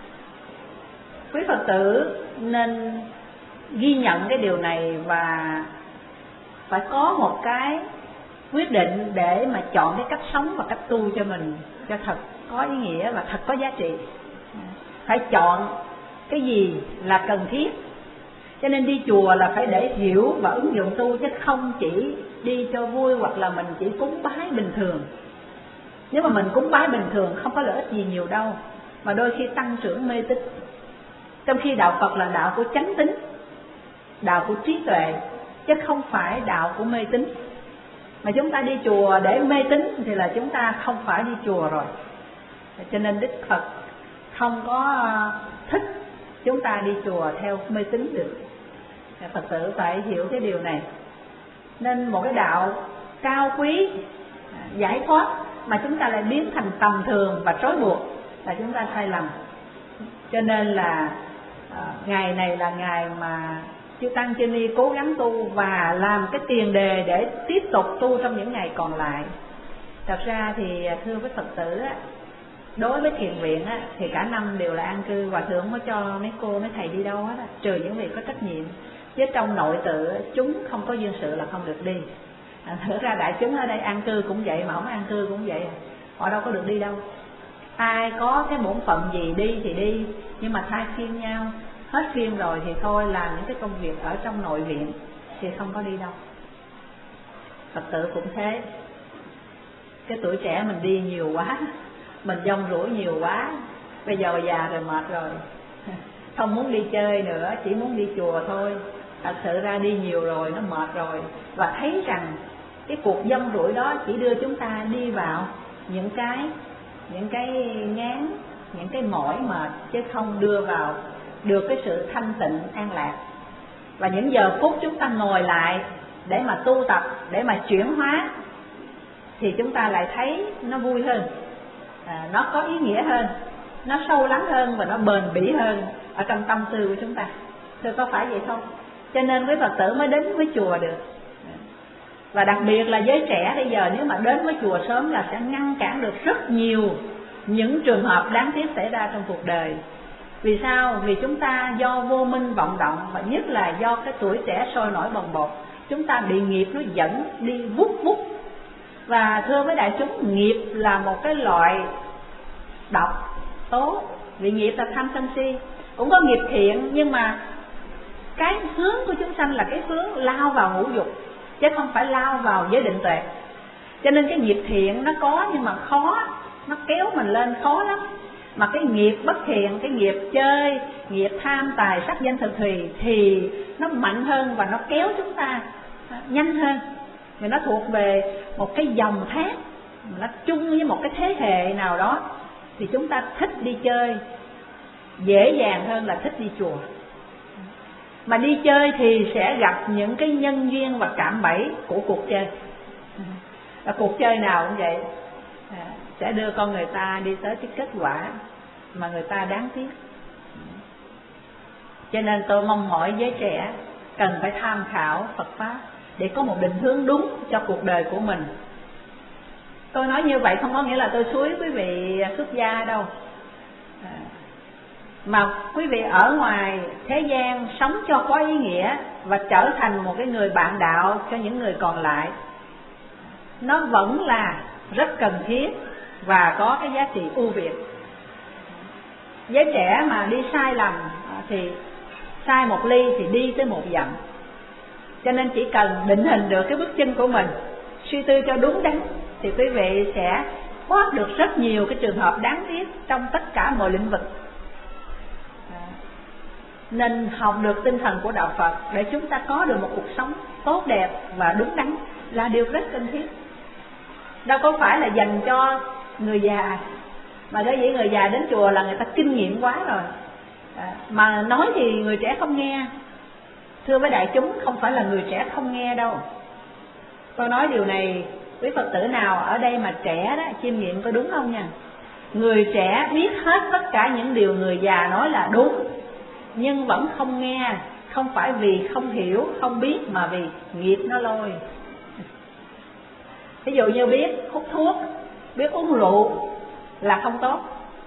Quý Phật tử nên ghi nhận cái điều này và phải có một cái quyết định để mà chọn cái cách sống và cách tu cho mình cho thật có ý nghĩa và thật có giá trị. Phải chọn cái gì là cần thiết. Cho nên đi chùa là phải để hiểu và ứng dụng tu, chứ không chỉ đi cho vui hoặc là mình chỉ cúng bái bình thường. Nếu mà mình cúng bái bình thường không có lợi ích gì nhiều đâu, mà đôi khi tăng trưởng mê tín. Trong khi đạo Phật là đạo của chánh tín, đạo của trí tuệ, chứ không phải đạo của mê tín. Mà chúng ta đi chùa để mê tín thì là chúng ta không phải đi chùa rồi. Cho nên Đức Phật không có thích chúng ta đi chùa theo mê tín được. Phật tử phải hiểu cái điều này. Nên một cái đạo cao quý, giải thoát mà chúng ta lại biến thành tầm thường và trói buộc là chúng ta sai lầm. Cho nên là uh, ngày này là ngày mà chư Tăng Chư Ni cố gắng tu và làm cái tiền đề để tiếp tục tu trong những ngày còn lại. Thật ra thì thưa với Phật tử á, đối với thiền viện á, thì cả năm đều là an cư, Hòa Thượng không có cho mấy cô mấy thầy đi đâu hết á, trừ những việc có trách nhiệm. Chứ trong nội tự chúng không có duyên sự là không được đi. À, thực ra đại chúng ở đây an cư cũng vậy, mà không an cư cũng vậy, họ đâu có được đi đâu. Ai có cái bổn phận gì đi thì đi, nhưng mà thay phiên nhau. Hết phiên rồi thì thôi, làm những cái công việc ở trong nội viện thì không có đi đâu. Phật tử cũng thế. Cái tuổi trẻ mình đi nhiều quá, mình dông rủi nhiều quá, bây giờ già rồi mệt rồi, không muốn đi chơi nữa, chỉ muốn đi chùa thôi. Thật sự ra đi nhiều rồi nó mệt rồi, và thấy rằng cái cuộc dông rủi đó chỉ đưa chúng ta đi vào những cái những cái ngán, những cái mỏi mệt, chứ không đưa vào được cái sự thanh tịnh an lạc. Và những giờ phút chúng ta ngồi lại để mà tu tập, để mà chuyển hóa, thì chúng ta lại thấy nó vui hơn, à, nó có ý nghĩa hơn, nó sâu lắng hơn và nó bền bỉ hơn ở trong tâm tư của chúng ta. Thưa có phải vậy không? Cho nên quý Phật tử mới đến với chùa được. Và đặc biệt là giới trẻ bây giờ, nếu mà đến với chùa sớm là sẽ ngăn cản được rất nhiều những trường hợp đáng tiếc xảy ra trong cuộc đời. Vì sao? Vì chúng ta do vô minh vọng động, và nhất là do cái tuổi trẻ sôi nổi bồng bột, chúng ta bị nghiệp nó dẫn đi vút vút. Và thưa với đại chúng, nghiệp là một cái loại độc tố. Vì nghiệp là tham sân si, cũng có nghiệp thiện, nhưng mà cái hướng của chúng sanh là cái hướng lao vào ngũ dục, chứ không phải lao vào giới định tuệ. Cho nên cái nghiệp thiện nó có, nhưng mà khó, nó kéo mình lên khó lắm. Mà cái nghiệp bất thiện, cái nghiệp chơi, nghiệp tham tài sắc danh thực thùy thì nó mạnh hơn và nó kéo chúng ta nhanh hơn. Vì nó thuộc về một cái dòng thác, nó chung với một cái thế hệ nào đó, thì chúng ta thích đi chơi dễ dàng hơn là thích đi chùa. Mà đi chơi thì sẽ gặp những cái nhân duyên và cạm bẫy của cuộc chơi. Và cuộc chơi nào cũng vậy, sẽ đưa con người ta đi tới cái kết quả mà người ta đáng tiếc. Cho nên tôi mong mỏi giới trẻ cần phải tham khảo Phật Pháp để có một định hướng đúng cho cuộc đời của mình. Tôi nói như vậy không có nghĩa là tôi xúi quý vị xuất gia đâu, mà quý vị ở ngoài thế gian sống cho có ý nghĩa và trở thành một cái người bạn đạo cho những người còn lại, nó vẫn là rất cần thiết và có cái giá trị ưu việt. Giới trẻ mà đi sai lầm thì sai một ly thì đi tới một dặm. Cho nên chỉ cần định hình được cái bước chân của mình, suy tư cho đúng đắn, thì quý vị sẽ thoát được rất nhiều cái trường hợp đáng tiếc trong tất cả mọi lĩnh vực. Nên học được tinh thần của Đạo Phật để chúng ta có được một cuộc sống tốt đẹp và đúng đắn là điều rất cần thiết. Đâu có phải là dành cho người già, mà cái gì người già đến chùa là người ta kinh nghiệm quá rồi, à, mà nói thì người trẻ không nghe. Thưa với đại chúng, không phải là người trẻ không nghe đâu. Tôi nói điều này, quý Phật tử nào ở đây mà trẻ đó, chiêm nghiệm có đúng không nha. Người trẻ biết hết tất cả những điều người già nói là đúng, nhưng vẫn không nghe. Không phải vì không hiểu, không biết, mà vì nghiệp nó lôi. Ví dụ như biết hút thuốc, biết uống rượu là không tốt,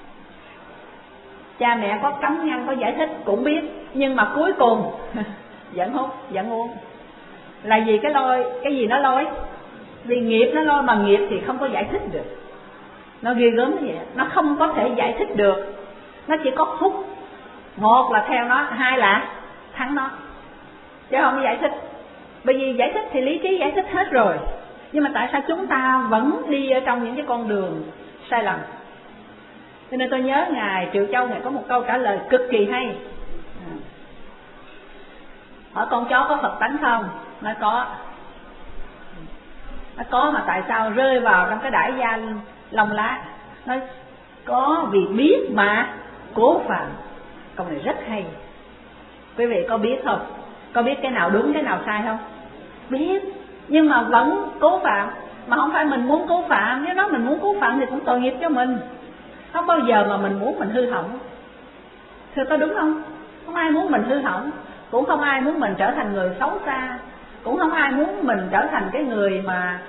cha mẹ có cấm ngăn, có giải thích cũng biết, nhưng mà cuối cùng vẫn hút, vẫn uống. Là vì cái lôi, cái gì nó lôi? Vì nghiệp nó lôi, mà nghiệp thì không có giải thích được. Nó ghê gớm như vậy, nó không có thể giải thích được. Nó chỉ có hút, một là theo nó, hai là thắng nó, chứ không có giải thích. Bởi vì giải thích thì lý trí giải thích hết rồi, nhưng mà tại sao chúng ta vẫn đi ở trong những cái con đường sai lầm? Cho nên tôi nhớ Ngài Triệu Châu, Ngài có một câu trả lời cực kỳ hay. Hỏi con chó có Phật tánh không? Nói có. Nói có, mà tại sao rơi vào trong cái đãi gia lông lá? Nói có vì biết mà cố phạm. Câu này rất hay. Quý vị có biết không? Có biết cái nào đúng cái nào sai không? Biết, nhưng mà vẫn cố phạm. Mà không phải mình muốn cố phạm, nếu đó mình muốn cố phạm thì cũng tội nghiệp cho mình. Không bao giờ mà mình muốn mình hư hỏng. Thưa có đúng không? Không ai muốn mình hư hỏng, cũng không ai muốn mình trở thành người xấu xa, cũng không ai muốn mình trở thành cái người mà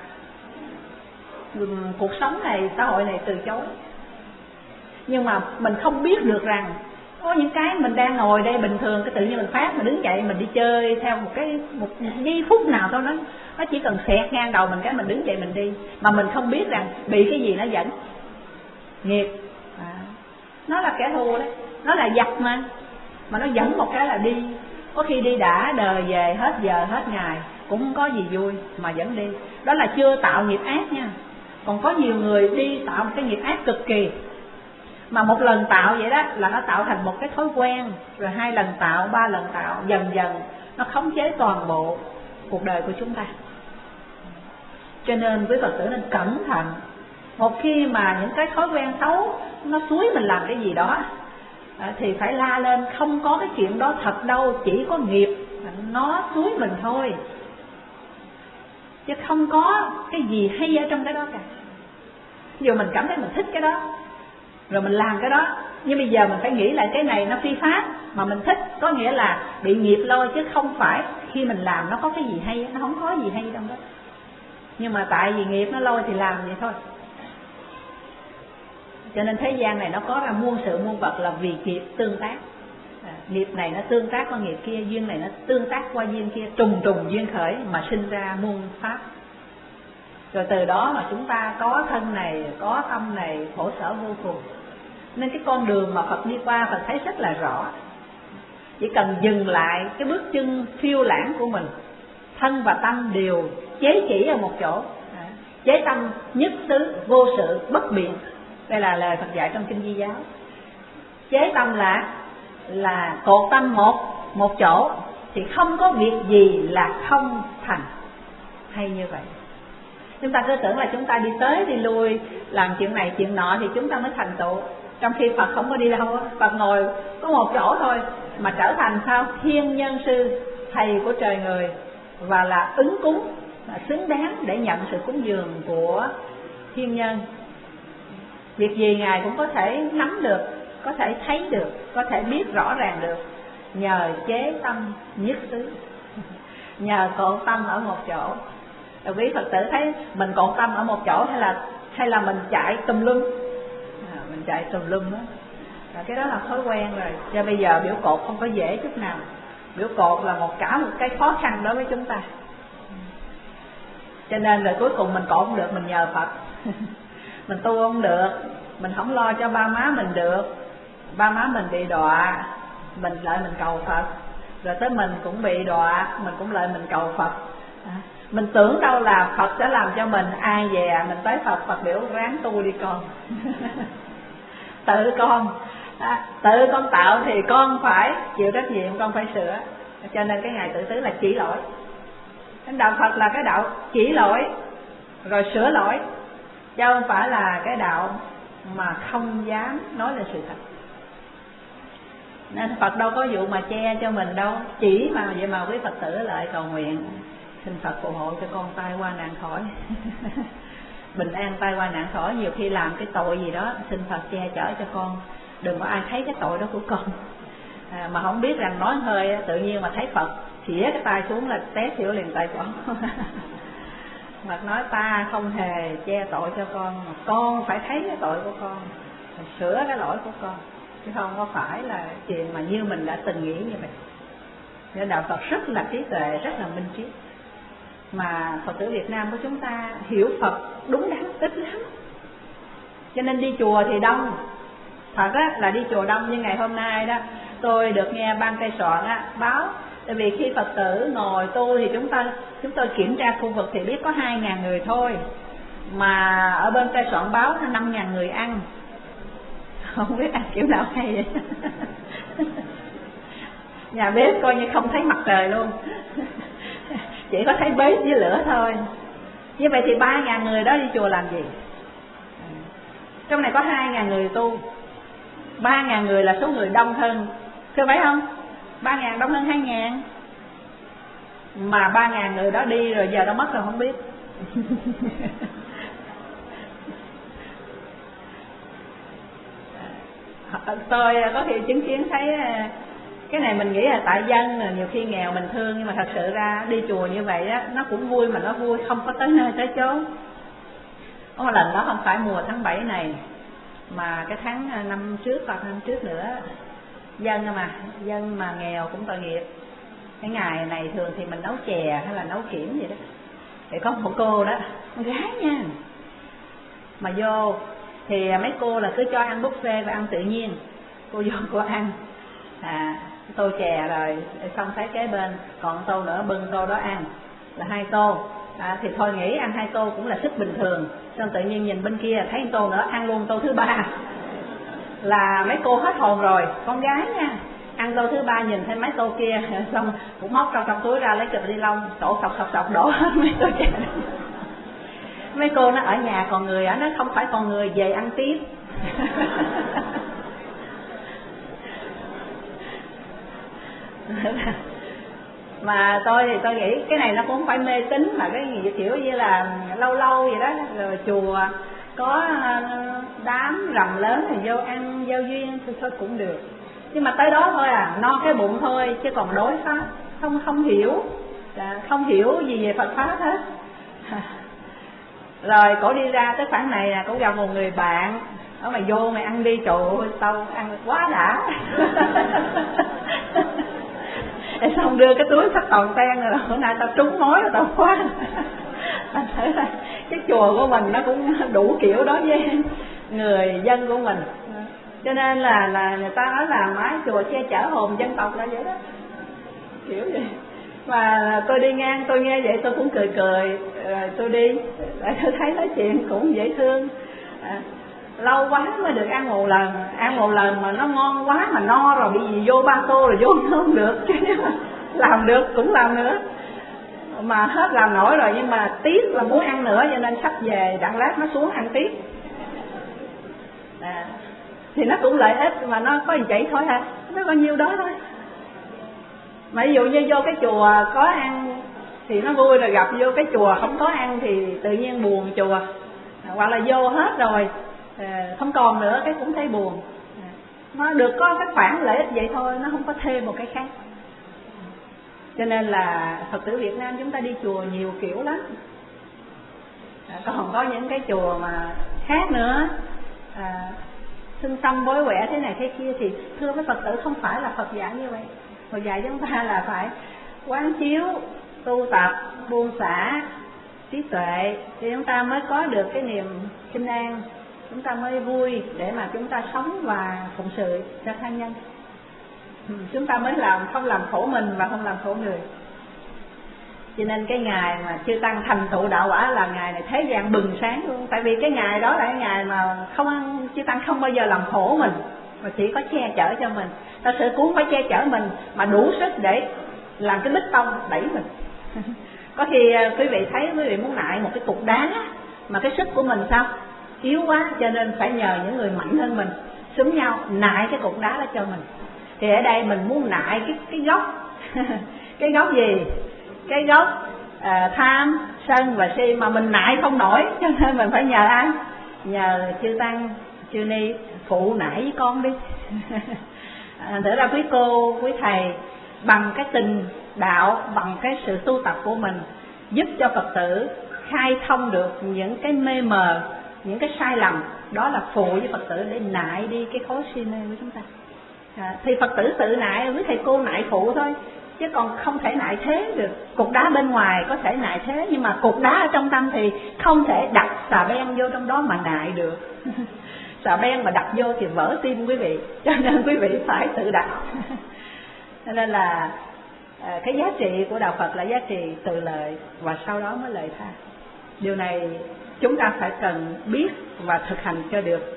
cuộc sống này, xã hội này từ chối. Nhưng mà mình không biết được rằng có những cái mình đang ngồi đây bình thường, cái tự nhiên mình phát, mình đứng dậy mình đi chơi theo một cái một giây phút nào thôi, nó nó chỉ cần xẹt ngang đầu mình cái mình đứng dậy mình đi, mà mình không biết rằng bị cái gì nó dẫn. Nghiệp à, nó là kẻ thù đấy, nó là giặc mà mà nó dẫn một cái là đi. Có khi đi đã đời về hết giờ hết ngày cũng không có gì vui mà vẫn đi. Đó là chưa tạo nghiệp ác nha. Còn có nhiều người đi tạo một cái nghiệp ác cực kỳ, mà một lần tạo vậy đó là nó tạo thành một cái thói quen, rồi hai lần tạo, ba lần tạo, dần dần nó khống chế toàn bộ cuộc đời của chúng ta. Cho nên quý Phật tử nên cẩn thận. Một khi mà những cái thói quen xấu nó xúi mình làm cái gì đó thì phải la lên, không có cái chuyện đó thật đâu, chỉ có nghiệp nó xúi mình thôi, chứ không có cái gì hay ở trong cái đó cả. Dù mình cảm thấy mình thích cái đó rồi mình làm cái đó, nhưng bây giờ mình phải nghĩ lại cái này nó phi pháp mà mình thích, có nghĩa là bị nghiệp lôi, chứ không phải khi mình làm nó có cái gì hay, nó không có gì hay trong đó. Nhưng mà tại vì nghiệp nó lôi thì làm vậy thôi. Cho nên thế gian này nó có ra muôn sự muôn vật là vì nghiệp tương tác. À, nghiệp này nó tương tác qua nghiệp kia, duyên này nó tương tác qua duyên kia, trùng trùng duyên khởi mà sinh ra muôn pháp. Rồi từ đó mà chúng ta có thân này, có tâm này, khổ sở vô cùng. Nên cái con đường mà Phật đi qua Phật thấy rất là rõ. Chỉ cần dừng lại cái bước chân phiêu lãng của mình, thân và tâm đều chế chỉ ở một chỗ. À, chế tâm nhất xứ vô sự bất biện. Đây là lời Phật dạy trong Kinh Di Giáo. Chế tâm là là cột tâm một một chỗ thì không có việc gì là không thành. Hay như vậy. Chúng ta cứ tưởng là chúng ta đi tới đi lui, làm chuyện này chuyện nọ thì chúng ta mới thành tựu. Trong khi Phật không có đi đâu, Phật ngồi có một chỗ thôi mà trở thành sao? Thiên nhân sư, thầy của trời người, và là ứng cúng, là xứng đáng để nhận sự cúng dường của thiên nhân. Việc gì Ngài cũng có thể nắm được, có thể thấy được, có thể biết rõ ràng được, nhờ chế tâm nhất xứ, nhờ cột tâm ở một chỗ. Rồi quý Phật tử thấy mình cột tâm ở một chỗ hay là hay là mình chạy tùm lum, à, mình chạy tùm lum đó. Rồi cái đó là thói quen rồi. Cho bây giờ biểu cột không có dễ chút nào. Biểu cột là một cả một cái khó khăn đối với chúng ta. Cho nên rồi cuối cùng mình cột không được, mình nhờ Phật. Mình tu không được, mình không lo cho ba má mình được, ba má mình bị đọa, mình lại mình cầu Phật. Rồi tới mình cũng bị đọa, mình cũng lại mình cầu Phật. À, mình tưởng đâu là Phật sẽ làm cho mình, ai về mình tới Phật, Phật biểu ráng tu đi con. Tự con à, tự con tạo thì con phải chịu trách nhiệm, con phải sửa. Cho nên cái ngày tự tứ là chỉ lỗi. Cái đạo Phật là cái đạo chỉ lỗi rồi sửa lỗi, chứ không phải là cái đạo mà không dám nói lên sự thật. Nên Phật đâu có vụ mà che cho mình đâu, chỉ mà vậy mà quý Phật tử lại cầu nguyện xin Phật phù hộ cho con tai qua nạn khỏi. Bình an tai qua nạn khỏi. Nhiều khi làm cái tội gì đó xin Phật che chở cho con, đừng có ai thấy cái tội đó của con. À, mà không biết rằng nói hơi tự nhiên mà thấy Phật xỉa cái tay xuống là té xỉu liền tại chỗ. Phật nói ta không hề che tội cho con, mà con phải thấy cái tội của con, phải sửa cái lỗi của con, chứ không có phải là chuyện mà như mình đã từng nghĩ như vậy. Nên đạo Phật rất là trí tuệ, rất là minh triết. Mà Phật tử Việt Nam của chúng ta hiểu Phật đúng đắn ít lắm. Cho nên đi chùa thì đông, thật á là đi chùa đông. Nhưng ngày hôm nay đó tôi được nghe ban cây soạn á báo, tại vì khi Phật tử ngồi tu thì chúng ta chúng tôi kiểm tra khu vực thì biết có hai ngàn người thôi, mà ở bên cây soạn báo là năm ngàn người ăn. Không biết ăn kiểu nào hay vậy. Nhà bếp coi như không thấy mặt trời luôn, chỉ có thấy bếp với lửa thôi. Như vậy thì ba ngàn người đó đi chùa làm gì? Trong này có hai ngàn người tu, ba ngàn người là số người đông hơn, thưa phải không? Ba ngàn đông hơn hai ngàn, mà ba ngàn người đó đi rồi giờ đâu mất rồi không biết. Tôi có khi chứng kiến thấy cái này, mình nghĩ là tại dân nhiều khi nghèo mình thương, nhưng mà thật sự ra đi chùa như vậy á, nó cũng vui, mà nó vui không có tới nơi tới chốn. Có một lần đó không phải mùa tháng bảy này, mà cái tháng năm trước hoặc năm trước nữa, dân mà dân mà nghèo cũng tội nghiệp. Cái ngày này thường thì mình nấu chè hay là nấu kiểm vậy đó, thì có một cô đó, con gái nha, mà vô thì mấy cô là cứ cho ăn buffet và ăn tự nhiên. Cô vô cô ăn à, tô chè rồi xong thấy kế bên còn tô nữa, bưng tô đó ăn là hai tô. À, thì thôi nghĩ ăn hai tô cũng là sức bình thường, xong tự nhiên nhìn bên kia thấy một tô nữa, ăn luôn tô thứ ba, là mấy cô hết hồn rồi. Con gái nha, ăn tô thứ ba nhìn thấy mấy tô kia, xong cũng móc trong trong túi ra lấy chụp ni lông đổ sọc sọc sọc đổ hết mấy tô chè. Mấy cô nó ở nhà còn người ở, nó không phải còn người, về ăn tiếp. Mà tôi thì tôi nghĩ cái này nó cũng không phải mê tín, mà cái gì kiểu như là lâu lâu vậy đó, rồi chùa có đám rằm lớn thì vô ăn giao duyên thì thôi cũng được, nhưng mà tới đó thôi à, no cái bụng thôi, chứ còn đối pháp không không hiểu, không hiểu gì về Phật pháp hết. Rồi cổ đi ra tới khoảng này là cổ gặp một người bạn, ở mày vô mày ăn đi, trời ơi tao ăn quá đã. Xong đưa cái túi sắp toàn ten rồi, bữa nay tao trúng mối rồi, tao quá. Anh thấy là cái chùa của mình nó cũng đủ kiểu đó với người dân của mình, cho nên là là người ta nói là mái chùa che chở hồn dân tộc là vậy đó, kiểu vậy. Mà tôi đi ngang tôi nghe vậy tôi cũng cười cười, rồi tôi đi, rồi tôi thấy nói chuyện cũng dễ thương. À, lâu quá mới được ăn một lần, ăn một lần mà nó ngon quá mà no rồi, bị gì vô ba tô rồi vô không được, chứ làm được cũng làm nữa, mà hết làm nổi rồi, nhưng mà tiếc là muốn ăn nữa, cho nên sắp về đặng lát nó xuống ăn tiếp. À, thì nó cũng lợi ích, mà nó có gì vậy thôi hả, nó có nhiêu đó thôi. Mà ví dụ như vô cái chùa có ăn thì nó vui, rồi gặp vô cái chùa không có ăn thì tự nhiên buồn chùa, hoặc là vô hết rồi không còn nữa cái cũng thấy buồn. Nó được có cái khoản lợi ích vậy thôi, nó không có thêm một cái khác. Cho nên là Phật tử Việt Nam chúng ta đi chùa nhiều kiểu lắm. Còn có những cái chùa mà khác nữa, à, xưng xăm bói quẻ thế này thế kia, thì thưa với Phật tử không phải là Phật dạy như vậy. Phật dạy chúng ta là phải quán chiếu, tu tập, buông xả, trí tuệ, thì chúng ta mới có được cái niềm kinh an, chúng ta mới vui để mà chúng ta sống và phụng sự cho tha nhân. Chúng ta mới làm, không làm khổ mình và không làm khổ người. Cho nên cái ngày mà chư tăng thành tựu đạo quả là ngày này thế gian bừng sáng luôn. Tại vì cái ngày đó là cái ngày mà không, chư tăng không bao giờ làm khổ mình, mà chỉ có che chở cho mình. Ta sự cũng phải che chở mình mà đủ sức để làm cái bích tông đẩy mình. Có khi quý vị thấy quý vị muốn nại một cái cục đá, mà cái sức của mình sao yếu quá, cho nên phải nhờ những người mạnh hơn mình xúm nhau nại cái cục đá đó cho mình. Thì ở đây mình muốn nại cái cái gốc. Cái gốc gì? Cái gốc à, tham, sân và si, mà mình nại không nổi, cho nên mình phải nhờ ai? Nhờ chư tăng, chư ni phụ nại với con đi. À, thử ra quý cô, quý thầy bằng cái tình đạo, bằng cái sự tu tập của mình giúp cho Phật tử khai thông được những cái mê mờ, những cái sai lầm, đó là phụ với Phật tử để nại đi cái khối si mê của chúng ta. À, thì Phật tử tự nại, với thầy cô nại phụ thôi, chứ còn không thể nại thế được. Cục đá bên ngoài có thể nại thế, nhưng mà cục đá ở trong tâm thì không thể đặt xà beng vô trong đó mà nại được. Xà beng mà đặt vô thì vỡ tim quý vị, cho nên quý vị phải tự đặt. Cho nên là à, cái giá trị của đạo Phật là giá trị tự lợi và sau đó mới lợi tha. Điều này chúng ta phải cần biết và thực hành cho được.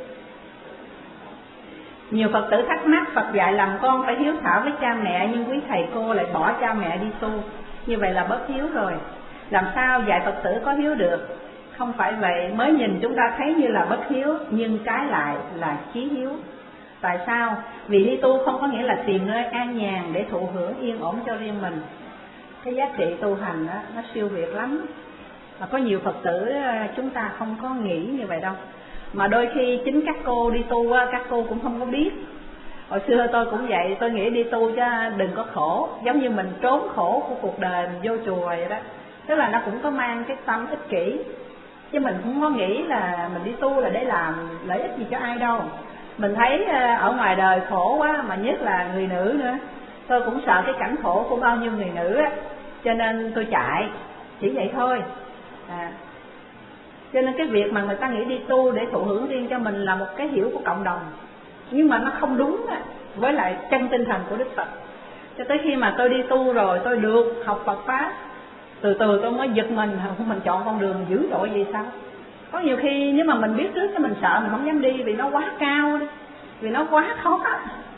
Nhiều Phật tử thắc mắc, Phật dạy làm con phải hiếu thảo với cha mẹ, nhưng quý thầy cô lại bỏ cha mẹ đi tu, như vậy là bất hiếu rồi. Làm sao dạy Phật tử có hiếu được? không phải vậy. Mới nhìn chúng ta thấy như là bất hiếu, nhưng trái lại là chí hiếu. Tại sao? Vì đi tu không có nghĩa là tìm nơi an nhàn để thụ hưởng yên ổn cho riêng mình. Cái giá trị tu hành đó, nó siêu việt lắm. Mà có nhiều Phật tử chúng ta không có nghĩ như vậy đâu. Mà đôi khi chính các cô đi tu, các cô cũng không có biết. Hồi xưa tôi cũng vậy, tôi nghĩ đi tu cho đừng có khổ. Giống như mình trốn khổ của cuộc đời, mình vô chùa vậy đó. Tức là nó cũng có mang cái tâm ích kỷ. Chứ mình không có nghĩ là mình đi tu là để làm lợi ích gì cho ai đâu. Mình thấy ở ngoài đời khổ quá, mà nhất là người nữ nữa. Tôi cũng sợ cái cảnh khổ của bao nhiêu người nữ á, cho nên tôi chạy, chỉ vậy thôi. À, cho nên cái việc mà người ta nghĩ đi tu để thụ hưởng riêng cho mình là một cái hiểu của cộng đồng, nhưng mà nó không đúng á, với lại chân tinh thần của Đức Phật. Cho tới khi mà tôi đi tu rồi, tôi được học Phật Pháp, từ từ tôi mới giật mình, mình chọn con đường dữ dội vậy sao? Có nhiều khi nếu mà mình biết trước thì mình sợ, mình không dám đi vì nó quá cao đi, vì nó quá khó. À,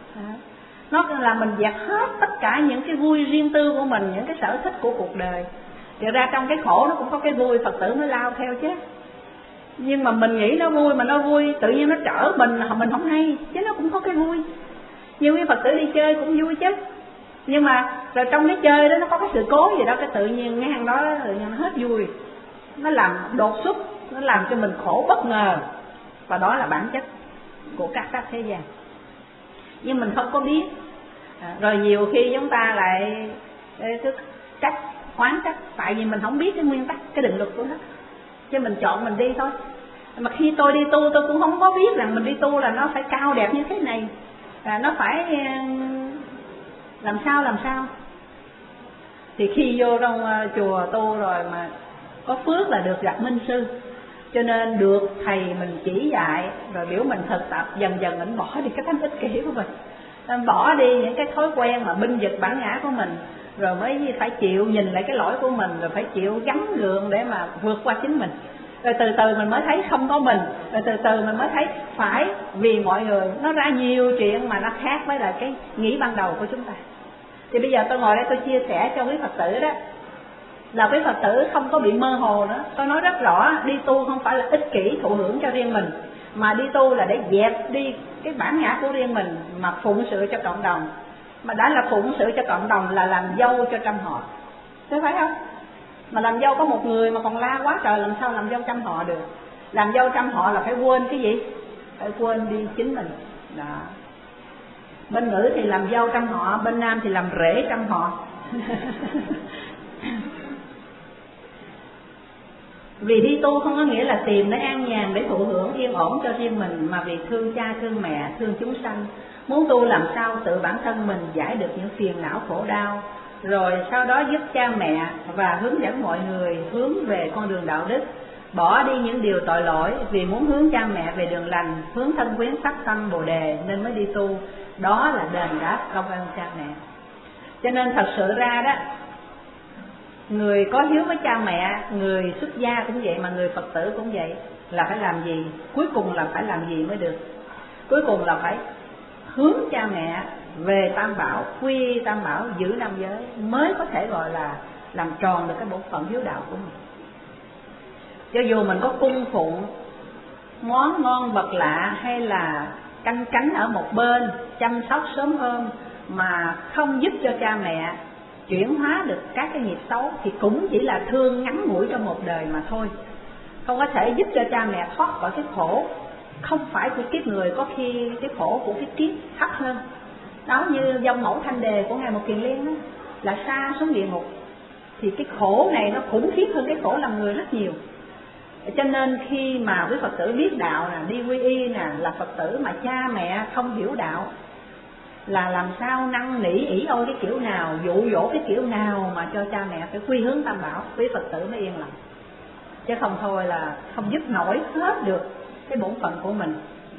nó là mình dẹp hết tất cả những cái vui riêng tư của mình, những cái sở thích của cuộc đời. Thực ra trong cái khổ nó cũng có cái vui, Phật tử mới lao theo chứ. Nhưng mà mình nghĩ nó vui, mà nó vui tự nhiên nó trở mình, mình không hay, chứ nó cũng có cái vui. Nhiều khi Phật tử đi chơi cũng vui chứ, nhưng mà rồi trong cái chơi đó nó có cái sự cố gì đó, cái tự nhiên cái hàng đó tự nhiên nó hết vui, nó làm đột xuất, nó làm cho mình khổ bất ngờ. Và đó là bản chất của các pháp thế gian, nhưng mình không có biết. À, rồi nhiều khi chúng ta lại cứ trách, oán trách, tại vì mình không biết cái nguyên tắc, cái định luật của nó, chứ mình chọn mình đi thôi. Mà khi tôi đi tu, tôi cũng không có biết rằng mình đi tu là nó phải cao đẹp như thế này, à, nó phải làm sao làm sao. Thì khi vô trong chùa tu rồi mà có phước là được gặp minh sư, cho nên được thầy mình chỉ dạy, rồi biểu mình thực tập, dần dần mình bỏ đi cái tánh ích kỷ của mình, mình bỏ đi những cái thói quen mà binh vực bản ngã của mình, rồi mới phải chịu nhìn lại cái lỗi của mình, rồi phải chịu gắng gượng để mà vượt qua chính mình. Rồi từ từ mình mới thấy không có mình, rồi từ từ mình mới thấy phải vì mọi người. Nó ra nhiều chuyện mà nó khác với lại cái nghĩ ban đầu của chúng ta. Thì bây giờ tôi ngồi đây tôi chia sẻ cho quý Phật tử đó, là quý Phật tử không có bị mơ hồ nữa. Tôi nói rất rõ, đi tu không phải là ích kỷ thụ hưởng cho riêng mình, mà đi tu là để dẹp đi cái bản ngã của riêng mình, mà phụng sự cho cộng đồng. Mà đã là phụng sự cho cộng đồng là làm dâu cho trăm họ, thế phải không? Mà làm dâu có một người mà còn la quá trời, làm sao làm dâu trăm họ được? Làm dâu trăm họ là phải quên cái gì? Phải quên đi chính mình. Đó. Bên nữ thì làm dâu trăm họ, bên nam thì làm rể trăm họ. Vì đi tu không có nghĩa là tìm để an nhàn, để thụ hưởng yên ổn cho riêng mình, mà vì thương cha, thương mẹ, thương chúng sanh. Muốn tu làm sao tự bản thân mình giải được những phiền não khổ đau, rồi sau đó giúp cha mẹ và hướng dẫn mọi người hướng về con đường đạo đức, bỏ đi những điều tội lỗi, vì muốn hướng cha mẹ về đường lành, hướng thân quyến sắc tâm Bồ Đề nên mới đi tu. Đó là đền đáp công ơn cha mẹ. Cho nên thật sự ra đó, người có hiếu với cha mẹ, người xuất gia cũng vậy, mà người Phật tử cũng vậy, là phải làm gì? Cuối cùng là phải làm gì mới được? Cuối cùng là phải hướng cha mẹ về Tam Bảo, quy Tam Bảo, giữ năm giới, mới có thể gọi là làm tròn được cái bổn phận hiếu đạo của mình. Cho dù mình có cung phụng món ngon vật lạ, hay là canh cánh ở một bên, chăm sóc sớm hôm, mà không giúp cho cha mẹ chuyển hóa được các cái nghiệp xấu, thì cũng chỉ là thương ngắn ngủi trong một đời mà thôi, không có thể giúp cho cha mẹ thoát khỏi cái khổ. Không phải của kiếp người, có khi cái khổ của cái kiếp thấp hơn. Đó, như dòng mẫu Thanh Đề của Ngài Một Kiền Liên đó, là xa xuống địa ngục, thì cái khổ này nó khủng khiếp hơn cái khổ làm người rất nhiều. Cho nên khi mà quý Phật tử biết đạo nè, đi quy y nè, là Phật tử mà cha mẹ không hiểu đạo, là làm sao năn nỉ ỷ ôi cái kiểu nào, dụ dỗ cái kiểu nào mà cho cha mẹ phải quy hướng Tam Bảo, quý Phật tử mới yên lòng. Chứ không thôi là không giúp nổi hết được cái bổn phận của mình.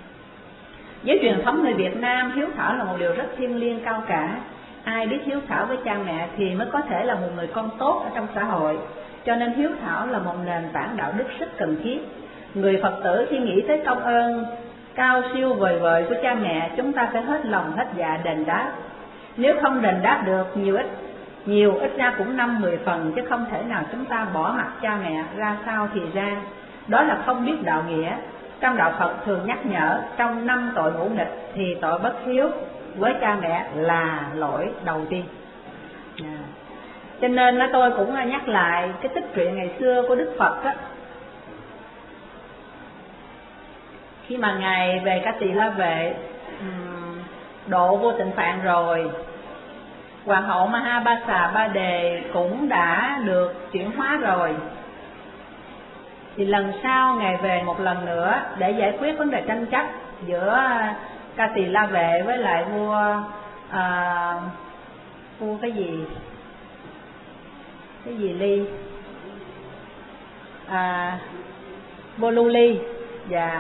Với truyền thống người Việt Nam, hiếu thảo là một điều rất thiêng liêng cao cả. Ai biết hiếu thảo với cha mẹ thì mới có thể là một người con tốt ở trong xã hội. Cho nên hiếu thảo là một nền tảng đạo đức rất cần thiết. Người Phật tử khi nghĩ tới công ơn cao siêu vời vời của cha mẹ, chúng ta phải hết lòng hết dạ đền đáp. Nếu không đền đáp được nhiều ít, nhiều ít ra cũng năm mười phần, chứ không thể nào chúng ta bỏ mặc cha mẹ ra sao thì ra. đó là không biết đạo nghĩa. Trong đạo Phật thường nhắc nhở trong năm tội ngũ nghịch thì tội bất hiếu với cha mẹ là lỗi đầu tiên. À. Cho nên đó, tôi cũng nhắc lại cái tích truyện ngày xưa của Đức Phật á. Khi mà Ngài về Ca Tỳ La Vệ độ vô tịnh phạn rồi, Hoàng hậu Mahabasa Ba Đề cũng đã được chuyển hóa rồi, thì lần sau Ngài về một lần nữa để giải quyết vấn đề tranh chấp giữa Ca Tỳ La Vệ với lại vua à, vua cái gì cái gì ly à, vua Lưu Ly. Dạ.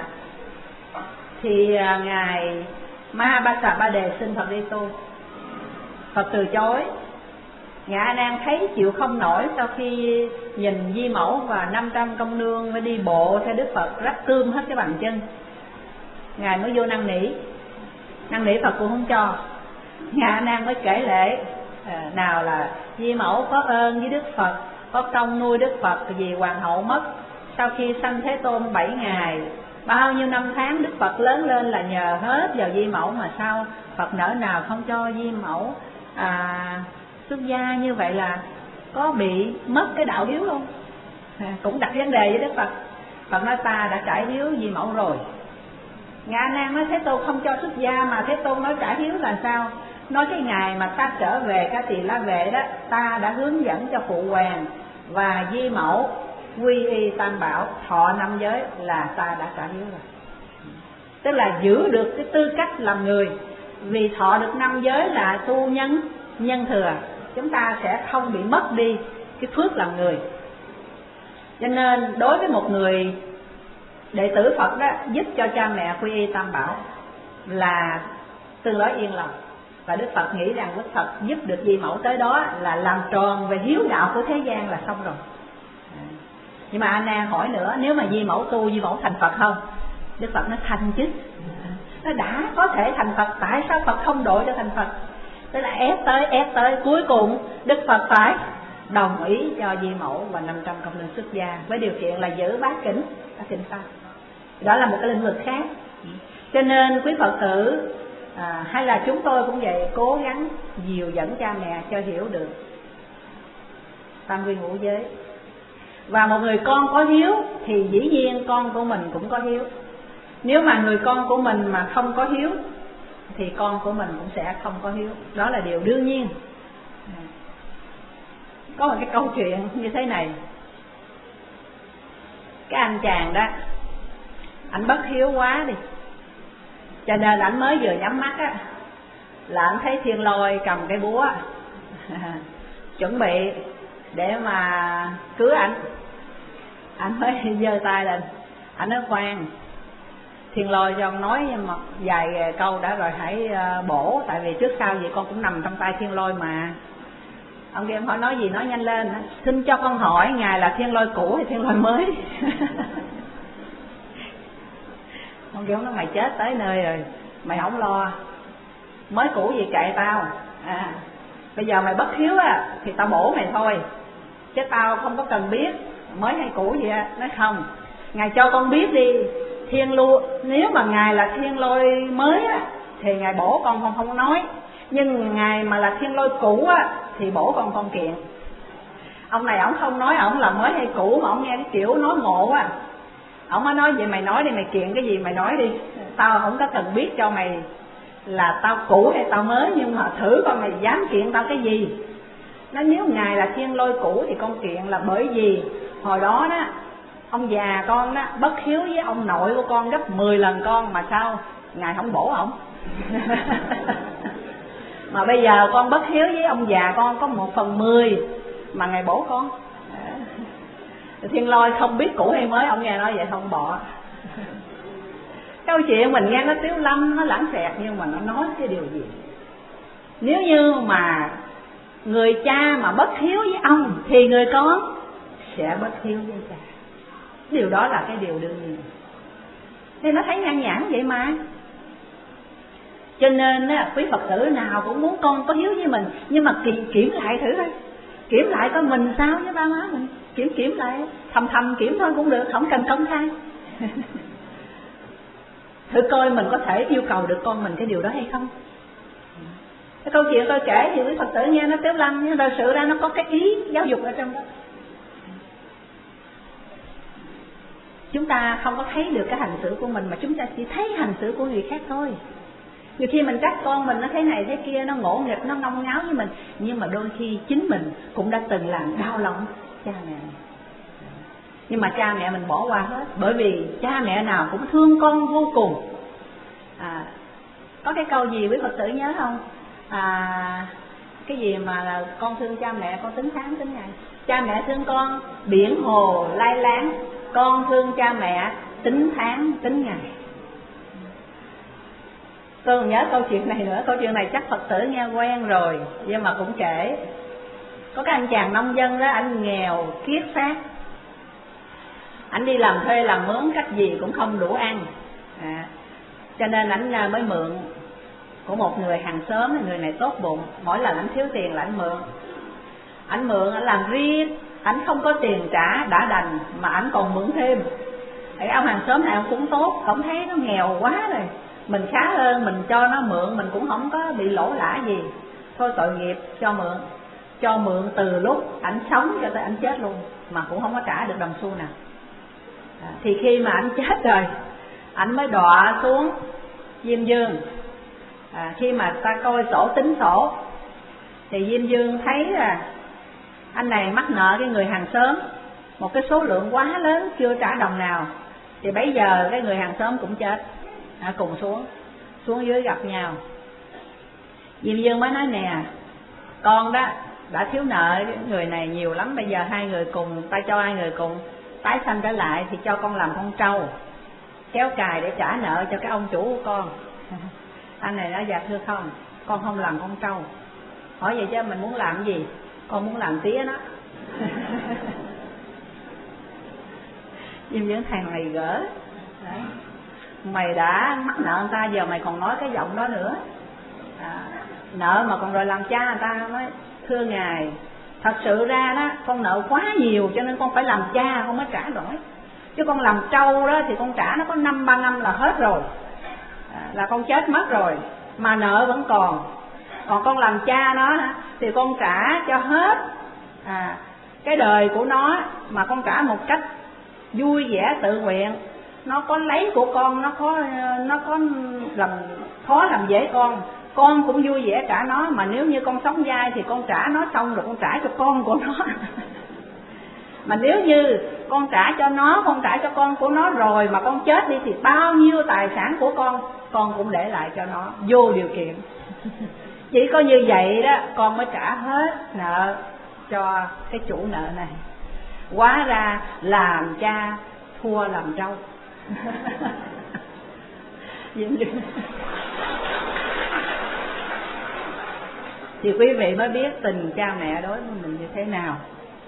Thì à, Ngài Mahabasa Ba Đề xin Phật đi tu. Phật từ chối. Ngài A Nan thấy chịu không nổi, sau khi nhìn Di Mẫu và năm trăm công nương mới đi bộ theo Đức Phật rách tươm hết cái bàn chân, Ngài mới vô năn nỉ. Năn nỉ Phật cũng không cho. Ngài A Nan mới kể lễ à, nào là Di Mẫu có ơn với Đức Phật, có công nuôi Đức Phật vì Hoàng hậu mất. Sau khi sanh Thế Tôn bảy ngày, bao nhiêu năm tháng Đức Phật lớn lên là nhờ hết vào Di Mẫu, mà sao Phật nỡ nào không cho Di Mẫu à, xuất gia, như vậy là có bị mất cái đạo hiếu không? À, cũng đặt vấn đề với Đức Phật. Phật nói ta đã trải hiếu Di Mẫu rồi. Ngài A Nan nói Thế Tôn không cho xuất gia, mà Thế Tôn nói trải hiếu là sao? Nói cái ngày mà ta trở về Ca Tỳ La Vệ đó, ta đã hướng dẫn cho phụ hoàng và Di Mẫu quy y tam bảo, thọ năm giới là ta đã trả hiếu rồi. Tức là giữ được cái tư cách làm người. Vì thọ được năm giới là tu nhân, nhân thừa, chúng ta sẽ không bị mất đi cái phước làm người. Cho nên đối với một người đệ tử Phật đó, giúp cho cha mẹ quy y tam bảo là tương đối yên lòng. Và Đức Phật nghĩ rằng Đức Phật giúp được Di Mẫu tới đó là làm tròn về hiếu đạo của thế gian là xong rồi. Nhưng mà A Nan hỏi nữa, nếu mà Di Mẫu tu, Di Mẫu thành Phật không? Đức Phật nói thành chứ. Nó đã có thể thành Phật, tại sao Phật không độ cho thành Phật? Tức là ép tới, ép tới, cuối cùng Đức Phật phải đồng ý cho Di Mẫu và năm trăm công nương xuất gia, với điều kiện là giữ bát kính ở Tịnh Pháp. Đó là một cái lĩnh vực khác. Cho nên quý Phật tử à, hay là chúng tôi cũng vậy, cố gắng dìu dẫn cha mẹ cho hiểu được tam quy ngũ giới. Và một người con có hiếu thì dĩ nhiên con của mình cũng có hiếu. Nếu mà người con của mình mà không có hiếu thì con của mình cũng sẽ không có hiếu. Đó là điều đương nhiên. Có một cái câu chuyện như thế này. Cái anh chàng đó, anh bất hiếu quá đi, cho nên anh mới vừa nhắm mắt á là anh thấy Thiên Lôi cầm cái búa chuẩn bị để mà cứu anh. Anh mới giơ tay lên, anh nói khoan, Thiên Lôi cho ông nói một vài câu đã rồi hãy bổ, tại vì trước sau gì con cũng nằm trong tay Thiên Lôi mà. Ông kia em hỏi nói gì nói nhanh lên. Xin cho con hỏi ngài là Thiên Lôi cũ hay Thiên Lôi mới? Ông kia nói mày chết tới nơi rồi, mày không lo, mới cũ gì kệ tao. À, bây giờ mày bất hiếu á thì tao bổ mày thôi, chứ tao không có cần biết mới hay cũ gì á. Nói không, ngài cho con biết đi, Thiên Lôi nếu mà ngài là Thiên Lôi mới á thì ngài bổ con không không nói, nhưng ngài mà là Thiên Lôi cũ á thì bổ con con kiện. Ông này ổng không nói ổng là mới hay cũ, mà ổng nghe cái kiểu nói ngộ á. Ổng mới nói vậy mày nói đi, mày kiện cái gì mày nói đi, tao không có cần biết cho mày là tao cũ hay tao mới, nhưng mà thử coi mày dám kiện tao cái gì. Nó nếu ngài là Thiên Lôi cũ thì con kiện là bởi vì hồi đó đó ông già con đó bất hiếu với ông nội của con gấp mười lần con, mà sao ngài không bổ ổng? Mà bây giờ con bất hiếu với ông già con có một phần mười mà ngài bổ con. Thiên Lôi không biết cũ hay mới, ông nghe nói vậy không bỏ. Câu chuyện mình nghe nó tiếu lâm, nó lãng xẹt, nhưng mà nó nói cái điều gì? Nếu như mà người cha mà bất hiếu với ông thì người con sẽ bất hiếu với cha. Điều đó là cái điều đương nhiên. Thế nó thấy nhan nhản vậy mà. Cho nên quý Phật tử nào cũng muốn con có hiếu với mình, nhưng mà kiểm, kiểm lại thử thôi, kiểm lại coi mình sao với ba má mình. Kiểm kiểm lại, thầm thầm kiểm thôi cũng được, không cần công khai. Thử coi mình có thể yêu cầu được con mình cái điều đó hay không. Cái câu chuyện tôi kể thì quý Phật tử nghe nó Tiếu Lâm, nhưng thật sự ra nó có cái ý giáo dục ở trong đó. Chúng ta không có thấy được cái hành xử của mình, mà chúng ta chỉ thấy hành xử của người khác thôi. Nhiều khi mình trách con mình nó thế này thế kia, nó ngỗ nghịch, nó ngông ngáo với mình, nhưng mà đôi khi chính mình cũng đã từng làm đau lòng cha mẹ. Nhưng mà cha mẹ mình bỏ qua hết, bởi vì cha mẹ nào cũng thương con vô cùng. À, có cái câu gì quý Phật tử nhớ không? À, cái gì mà là con thương cha mẹ, con tính tháng tính ngày. Cha mẹ thương con biển hồ lai láng, con thương cha mẹ tính tháng tính ngày. Tôi còn nhớ câu chuyện này nữa. Câu chuyện này chắc Phật tử nghe quen rồi, nhưng mà cũng kể. Có cái anh chàng nông dân đó, anh nghèo kiết xác. Anh đi làm thuê làm mướn cách gì cũng không đủ ăn, à, cho nên anh mới mượn của một người hàng xóm. Người này tốt bụng, mỗi lần anh thiếu tiền là anh mượn. Anh mượn, anh làm riết, anh không có tiền trả đã đành, mà anh còn mượn thêm. Cái ông hàng xóm này ông cũng tốt, ông thấy nó nghèo quá rồi, mình khá hơn, mình cho nó mượn, mình cũng không có bị lỗ lã gì, thôi tội nghiệp cho mượn. Cho mượn từ lúc anh sống cho tới anh chết luôn, mà cũng không có trả được đồng xu nào. À, thì khi mà anh chết rồi, anh mới đọa xuống Diêm Dương. À, khi mà ta coi sổ tính sổ thì Diêm Dương thấy là anh này mắc nợ cái người hàng xóm một cái số lượng quá lớn, chưa trả đồng nào. Thì bây giờ cái người hàng xóm cũng chết, à, cùng xuống xuống dưới gặp nhau. Diêm Dương mới nói nè, con đó đã thiếu nợ người này nhiều lắm, bây giờ hai người cùng, ta cho hai người cùng tái sanh trở lại, thì cho con làm con trâu kéo cài để trả nợ cho cái ông chủ của con. Anh này nói dạ thưa không, con không làm con trâu. Hỏi vậy chứ mình muốn làm cái gì? Con muốn làm tía đó. Nhưng những thằng này gỡ. Đấy. Mày đã mắc nợ người ta, giờ mày còn nói cái giọng đó nữa. À, nợ mà còn rồi làm cha người ta. Nói thưa ngài, thật sự ra đó con nợ quá nhiều cho nên con phải làm cha con mới trả nổi. Chứ con làm trâu đó thì con trả nó có năm ba năm là hết rồi, à, là con chết mất rồi, mà nợ vẫn còn. Còn con làm cha nó thì con trả cho hết à, cái đời của nó, mà con trả một cách vui vẻ tự nguyện. Nó có lấy của con, nó có nó có làm khó làm dễ con, con cũng vui vẻ trả nó. Mà nếu như con sống dai thì con trả nó xong rồi con trả cho con của nó. Mà nếu như con trả cho nó, con trả cho con của nó rồi mà con chết đi, thì bao nhiêu tài sản của con con cũng để lại cho nó vô điều kiện. Chỉ có như vậy đó con mới trả hết nợ cho cái chủ nợ này. Hóa ra làm cha thua làm trâu. Thì quý vị mới biết tình cha mẹ đối với mình như thế nào.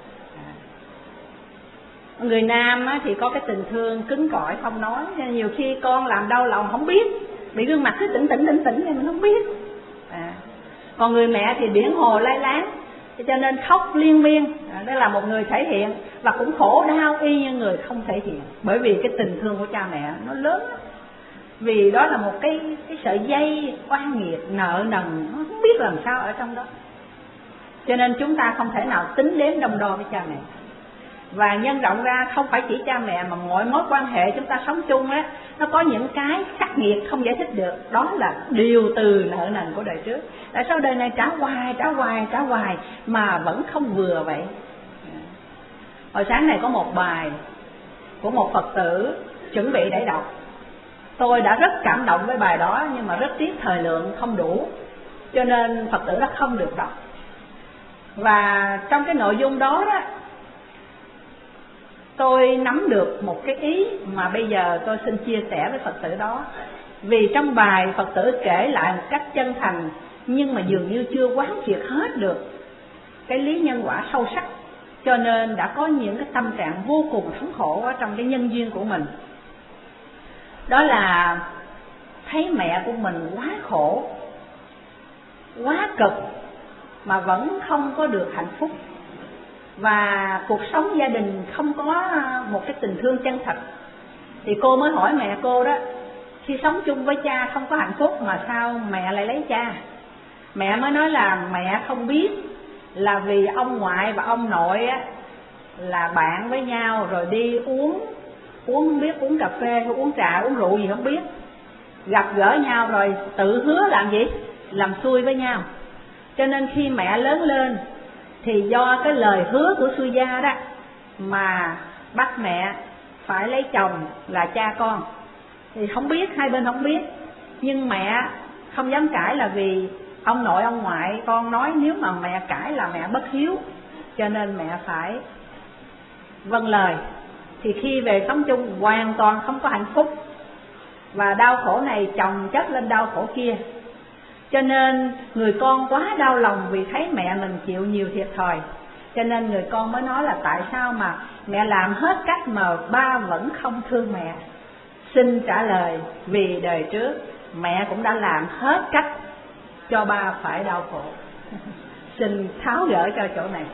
Người nam á, thì có cái tình thương cứng cỏi không nói, nên nhiều khi con làm đau lòng không biết, bị gương mặt cứ tỉnh tỉnh tỉnh tỉnh thì mình không biết. À. Còn người mẹ thì biển hồ lai láng, cho nên khóc liên miên. À, đó là một người thể hiện, và cũng khổ đau y như người không thể hiện, bởi vì cái tình thương của cha mẹ nó lớn. Vì đó là một cái cái sợi dây oan nghiệt nợ nần, nó không biết làm sao ở trong đó. Cho nên chúng ta không thể nào tính đếm đong đo với cha mẹ. Và nhân rộng ra không phải chỉ cha mẹ, mà mọi mối quan hệ chúng ta sống chung á, nó có những cái khắc nghiệt không giải thích được. Đó là điều từ nợ nần của đời trước. Tại sao đời này trả hoài, trả hoài, trả hoài mà vẫn không vừa vậy? Hồi sáng này có một bài của một Phật tử chuẩn bị để đọc. Tôi đã rất cảm động với bài đó, nhưng mà rất tiếc thời lượng không đủ, cho nên Phật tử đó không được đọc. Và trong cái nội dung đó đó, tôi nắm được một cái ý mà bây giờ tôi xin chia sẻ với Phật tử đó. Vì trong bài Phật tử kể lại một cách chân thành, nhưng mà dường như chưa quán triệt hết được cái lý nhân quả sâu sắc, cho nên đã có những cái tâm trạng vô cùng thống khổ ở trong cái nhân duyên của mình. Đó là thấy mẹ của mình quá khổ, quá cực, mà vẫn không có được hạnh phúc. và cuộc sống gia đình không có một cái tình thương chân thật. Thì cô mới hỏi mẹ cô đó, khi sống chung với cha không có hạnh phúc mà sao mẹ lại lấy cha? Mẹ mới nói là mẹ không biết là vì ông ngoại và ông nội á, là bạn với nhau rồi đi uống, uống không biết uống cà phê, uống trà, uống rượu gì không biết, gặp gỡ nhau rồi tự hứa làm gì? Làm xui với nhau. Cho nên khi mẹ lớn lên thì do cái lời hứa của xui gia đó mà bắt mẹ phải lấy chồng là cha con. Thì không biết, hai bên không biết, nhưng mẹ không dám cãi là vì ông nội ông ngoại con nói nếu mà mẹ cãi là mẹ bất hiếu, cho nên mẹ phải vâng lời. Thì khi về sống chung hoàn toàn không có hạnh phúc, và đau khổ này chồng chất lên đau khổ kia. Cho nên người con quá đau lòng vì thấy mẹ mình chịu nhiều thiệt thòi. Cho nên người con mới nói là tại sao mà mẹ làm hết cách mà ba vẫn không thương mẹ. Xin trả lời vì đời trước mẹ cũng đã làm hết cách cho ba phải đau khổ. Xin tháo gỡ cho chỗ này.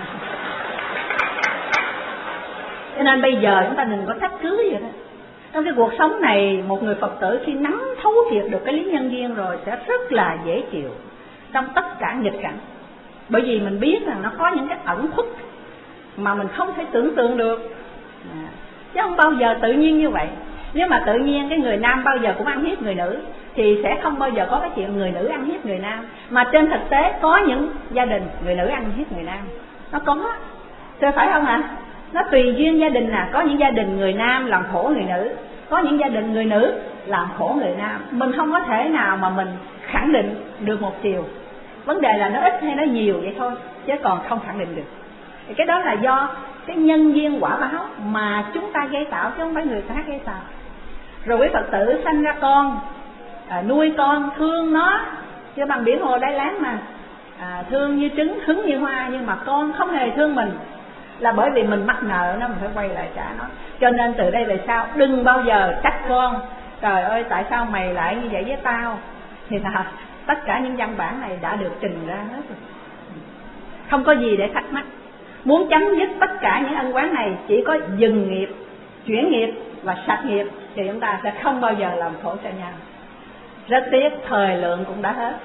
Cho nên bây giờ chúng ta đừng có trách cứ gì đó. Trong cái cuộc sống này, một người Phật tử khi nắm thấu triệt được cái lý nhân duyên rồi sẽ rất là dễ chịu trong tất cả nghịch cảnh. Bởi vì mình biết rằng nó có những cái ẩn khuất mà mình không thể tưởng tượng được, à, chứ không bao giờ tự nhiên như vậy. Nếu mà tự nhiên cái người nam bao giờ cũng ăn hiếp người nữ thì sẽ không bao giờ có cái chuyện người nữ ăn hiếp người nam. Mà trên thực tế có những gia đình người nữ ăn hiếp người nam, nó có, chưa phải không ạ? À? Nó tùy duyên gia đình à, có những gia đình người nam làm khổ người nữ, có những gia đình người nữ làm khổ người nam. Mình không có thể nào mà mình khẳng định được một chiều. Vấn đề là nó ít hay nó nhiều vậy thôi, chứ còn không khẳng định được. Thì cái đó là do cái nhân duyên quả báo mà chúng ta gây tạo, chứ không phải người khác gây tạo. Rồi quý Phật tử sanh ra con, à, nuôi con, thương nó, chứ bằng biển hồ Đáy Láng mà, à, thương như trứng, hứng như hoa, nhưng mà con không hề thương mình, là bởi vì mình mắc nợ nó, mình phải quay lại trả nó. Cho nên từ đây về sau đừng bao giờ trách con, trời ơi tại sao mày lại như vậy với tao. Thì là tất cả những văn bản này đã được trình ra hết rồi, không có gì để thắc mắc. Muốn chấm dứt tất cả những ân oán này chỉ có dừng nghiệp, chuyển nghiệp và sạch nghiệp thì chúng ta sẽ không bao giờ làm khổ cho nhau. Rất tiếc thời lượng cũng đã hết.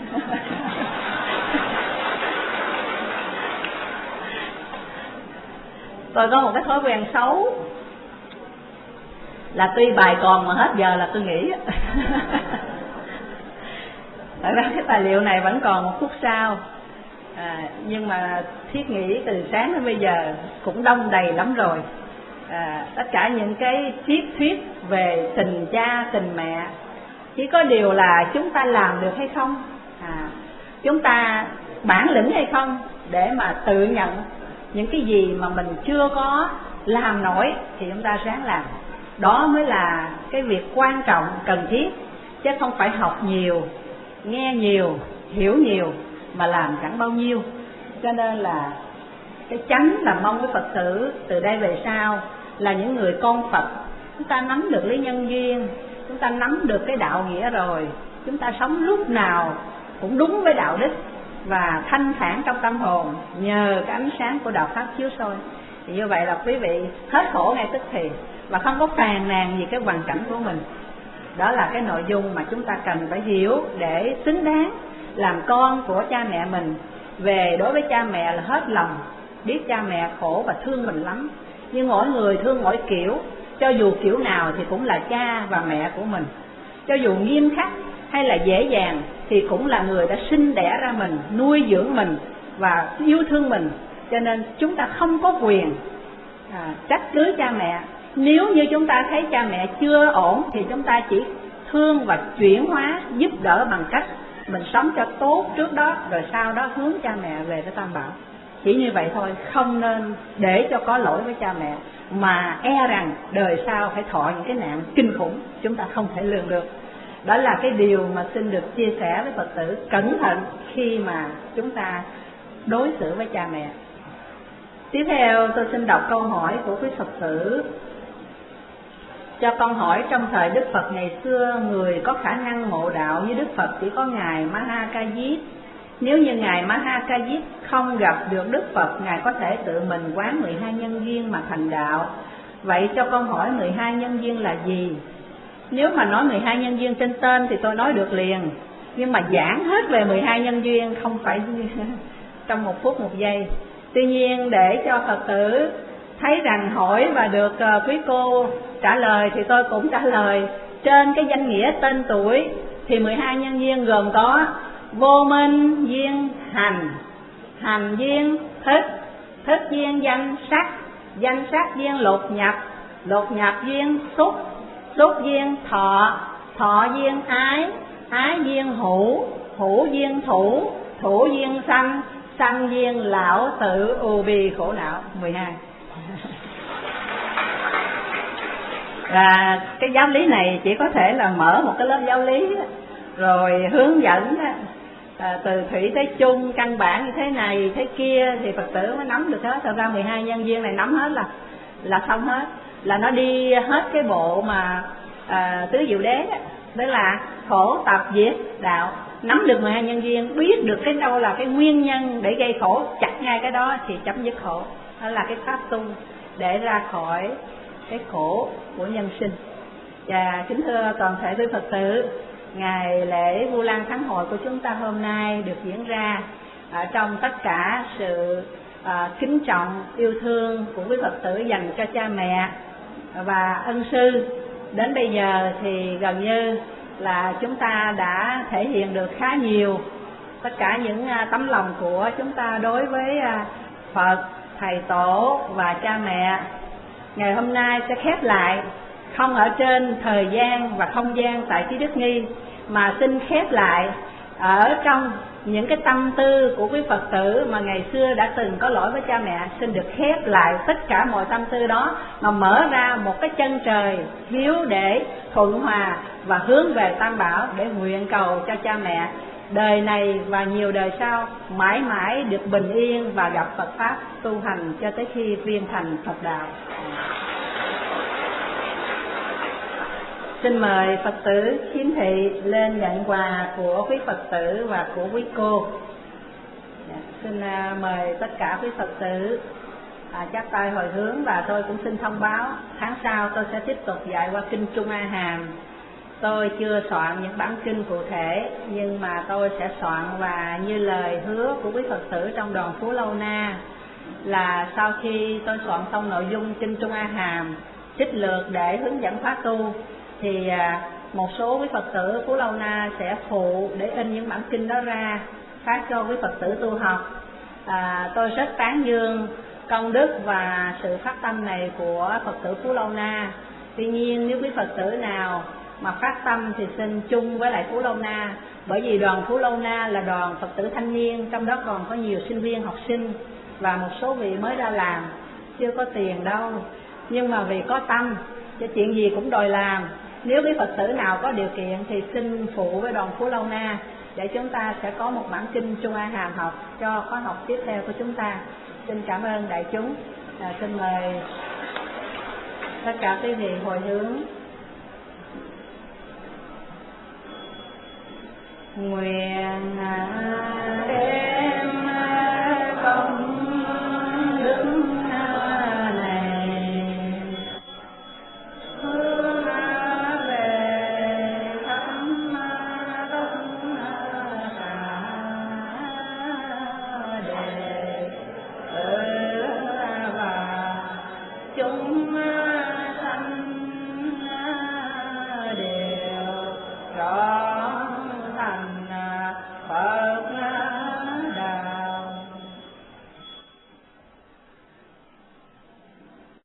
Tôi có một cái thói quen xấu là tuy bài còn mà hết giờ là tôi nghỉ. Thật ra cái tài liệu này vẫn còn một phút sau, à, nhưng mà thiết nghĩ từ sáng đến bây giờ cũng đông đầy lắm rồi. À, tất cả những cái triết thuyết về tình cha tình mẹ, chỉ có điều là chúng ta làm được hay không, à, chúng ta bản lĩnh hay không để mà tự nhận những cái gì mà mình chưa có làm nổi thì chúng ta ráng làm. Đó mới là cái việc quan trọng cần thiết, chứ không phải học nhiều, nghe nhiều, hiểu nhiều mà làm chẳng bao nhiêu. Cho nên là cái chánh là mong với Phật tử từ đây về sau là những người con Phật, chúng ta nắm được lý nhân duyên, chúng ta nắm được cái đạo nghĩa rồi, chúng ta sống lúc nào cũng đúng với đạo đức và thanh thản trong tâm hồn nhờ cái ánh sáng của đạo pháp chiếu soi. Thì như vậy là quý vị hết khổ ngay tức thì và không có phàn nàn gì cái hoàn cảnh của mình. Đó là cái nội dung mà chúng ta cần phải hiểu để xứng đáng làm con của cha mẹ mình. Về đối với cha mẹ là hết lòng, biết cha mẹ khổ và thương mình lắm, nhưng mỗi người thương mỗi kiểu, cho dù kiểu nào thì cũng là cha và mẹ của mình. Cho dù nghiêm khắc hay là dễ dàng thì cũng là người đã sinh đẻ ra mình, nuôi dưỡng mình và yêu thương mình. Cho nên chúng ta không có quyền à, trách cứ cha mẹ. Nếu như chúng ta thấy cha mẹ chưa ổn thì chúng ta chỉ thương và chuyển hóa, giúp đỡ bằng cách mình sống cho tốt trước đó, rồi sau đó hướng cha mẹ về với Tam Bảo. Chỉ như vậy thôi, không nên để cho có lỗi với cha mẹ mà e rằng đời sau phải thọ những cái nạn kinh khủng chúng ta không thể lường được. Đó là cái điều mà xin được chia sẻ với Phật tử cẩn thận khi mà chúng ta đối xử với cha mẹ. Tiếp theo tôi xin đọc câu hỏi của quý Phật tử. Cho con hỏi, trong thời Đức Phật ngày xưa, người có khả năng ngộ đạo như Đức Phật chỉ có Ngài Ma Ha Ca Diếp, Nếu như Ngài Mahakajip không gặp được Đức Phật, Ngài có thể tự mình quán mười hai nhân duyên mà thành đạo. Vậy cho con hỏi mười hai nhân duyên là gì? Nếu mà nói mười hai nhân duyên trên tên thì tôi nói được liền, nhưng mà giảng hết về mười hai nhân duyên không phải trong một phút một giây. Tuy nhiên để cho Phật tử thấy rằng hỏi và được quý cô trả lời thì tôi cũng trả lời. Trên cái danh nghĩa tên tuổi thì mười hai nhân duyên gồm có vô minh duyên hành, hành duyên thức, thức duyên danh sắc, danh sắc duyên lục nhập, lục nhập duyên xúc, xúc duyên thọ, thọ duyên ái, ái duyên hữu, hữu duyên thủ, thủ duyên sanh, sanh duyên lão tử ù bì khổ não. Mười hai. Và cái giáo lý này chỉ có thể là mở một cái lớp giáo lý rồi hướng dẫn à, từ thủy tới chung, căn bản như thế này thế kia thì Phật tử mới nắm được hết. Thật ra mười hai nhân duyên này nắm hết là là xong hết, là nó đi hết cái bộ mà à, tứ diệu đế đó. Đó là khổ tập diệt đạo. Nắm được mười hai nhân duyên, biết được cái đâu là cái nguyên nhân để gây khổ, chặt ngay cái đó thì chấm dứt khổ. Đó là cái pháp tu để ra khỏi cái khổ của nhân sinh. Và kính thưa toàn thể quý Phật tử, ngày lễ Vu Lan Thắng Hội của chúng ta hôm nay được diễn ra ở trong tất cả sự à, kính trọng yêu thương của quý Phật tử dành cho cha mẹ và ân sư. Đến bây giờ thì gần như là chúng ta đã thể hiện được khá nhiều tất cả những tấm lòng của chúng ta đối với Phật, Thầy Tổ và cha mẹ. Ngày hôm nay sẽ khép lại không ở trên thời gian và không gian tại Trí Đức Nghi, mà xin khép lại ở trong những cái tâm tư của quý Phật tử mà ngày xưa đã từng có lỗi với cha mẹ. Xin được khép lại tất cả mọi tâm tư đó mà mở ra một cái chân trời hiếu để thuận hòa và hướng về Tam Bảo, để nguyện cầu cho cha mẹ đời này và nhiều đời sau mãi mãi được bình yên và gặp Phật Pháp tu hành cho tới khi viên thành Phật Đạo. Xin mời Phật tử Khiếm Thị lên nhận quà của quý Phật tử và của quý cô. Xin mời tất cả quý Phật tử à, chắp tay hồi hướng. Và tôi cũng xin thông báo tháng sau tôi sẽ tiếp tục dạy qua kinh Trung A Hàm. Tôi chưa soạn những bản kinh cụ thể, nhưng mà tôi sẽ soạn, và như lời hứa của quý Phật tử trong đoàn Phú Lâu Na là sau khi tôi soạn xong nội dung kinh Trung A Hàm trích lược để hướng dẫn khóa tu, thì một số quý Phật tử Phú Lâu Na sẽ phụ để in những bản kinh đó ra phát cho quý Phật tử tu học. À, tôi rất tán dương công đức và sự phát tâm này của Phật tử Phú Lâu Na. Tuy nhiên nếu quý Phật tử nào mà phát tâm thì xin chung với lại Phú Lâu Na, bởi vì đoàn Phú Lâu Na là đoàn Phật tử thanh niên, trong đó còn có nhiều sinh viên học sinh và một số vị mới ra làm, chưa có tiền đâu, nhưng mà vì có tâm cho chuyện gì cũng đòi làm. Nếu quý Phật tử nào có điều kiện thì xin phụ với đoàn Phú Lâu Na để chúng ta sẽ có một bản kinh Trung A Hàm học cho khóa học tiếp theo của chúng ta. Xin cảm ơn đại chúng. À, xin mời tất cả quý vị hồi hướng. Nguyện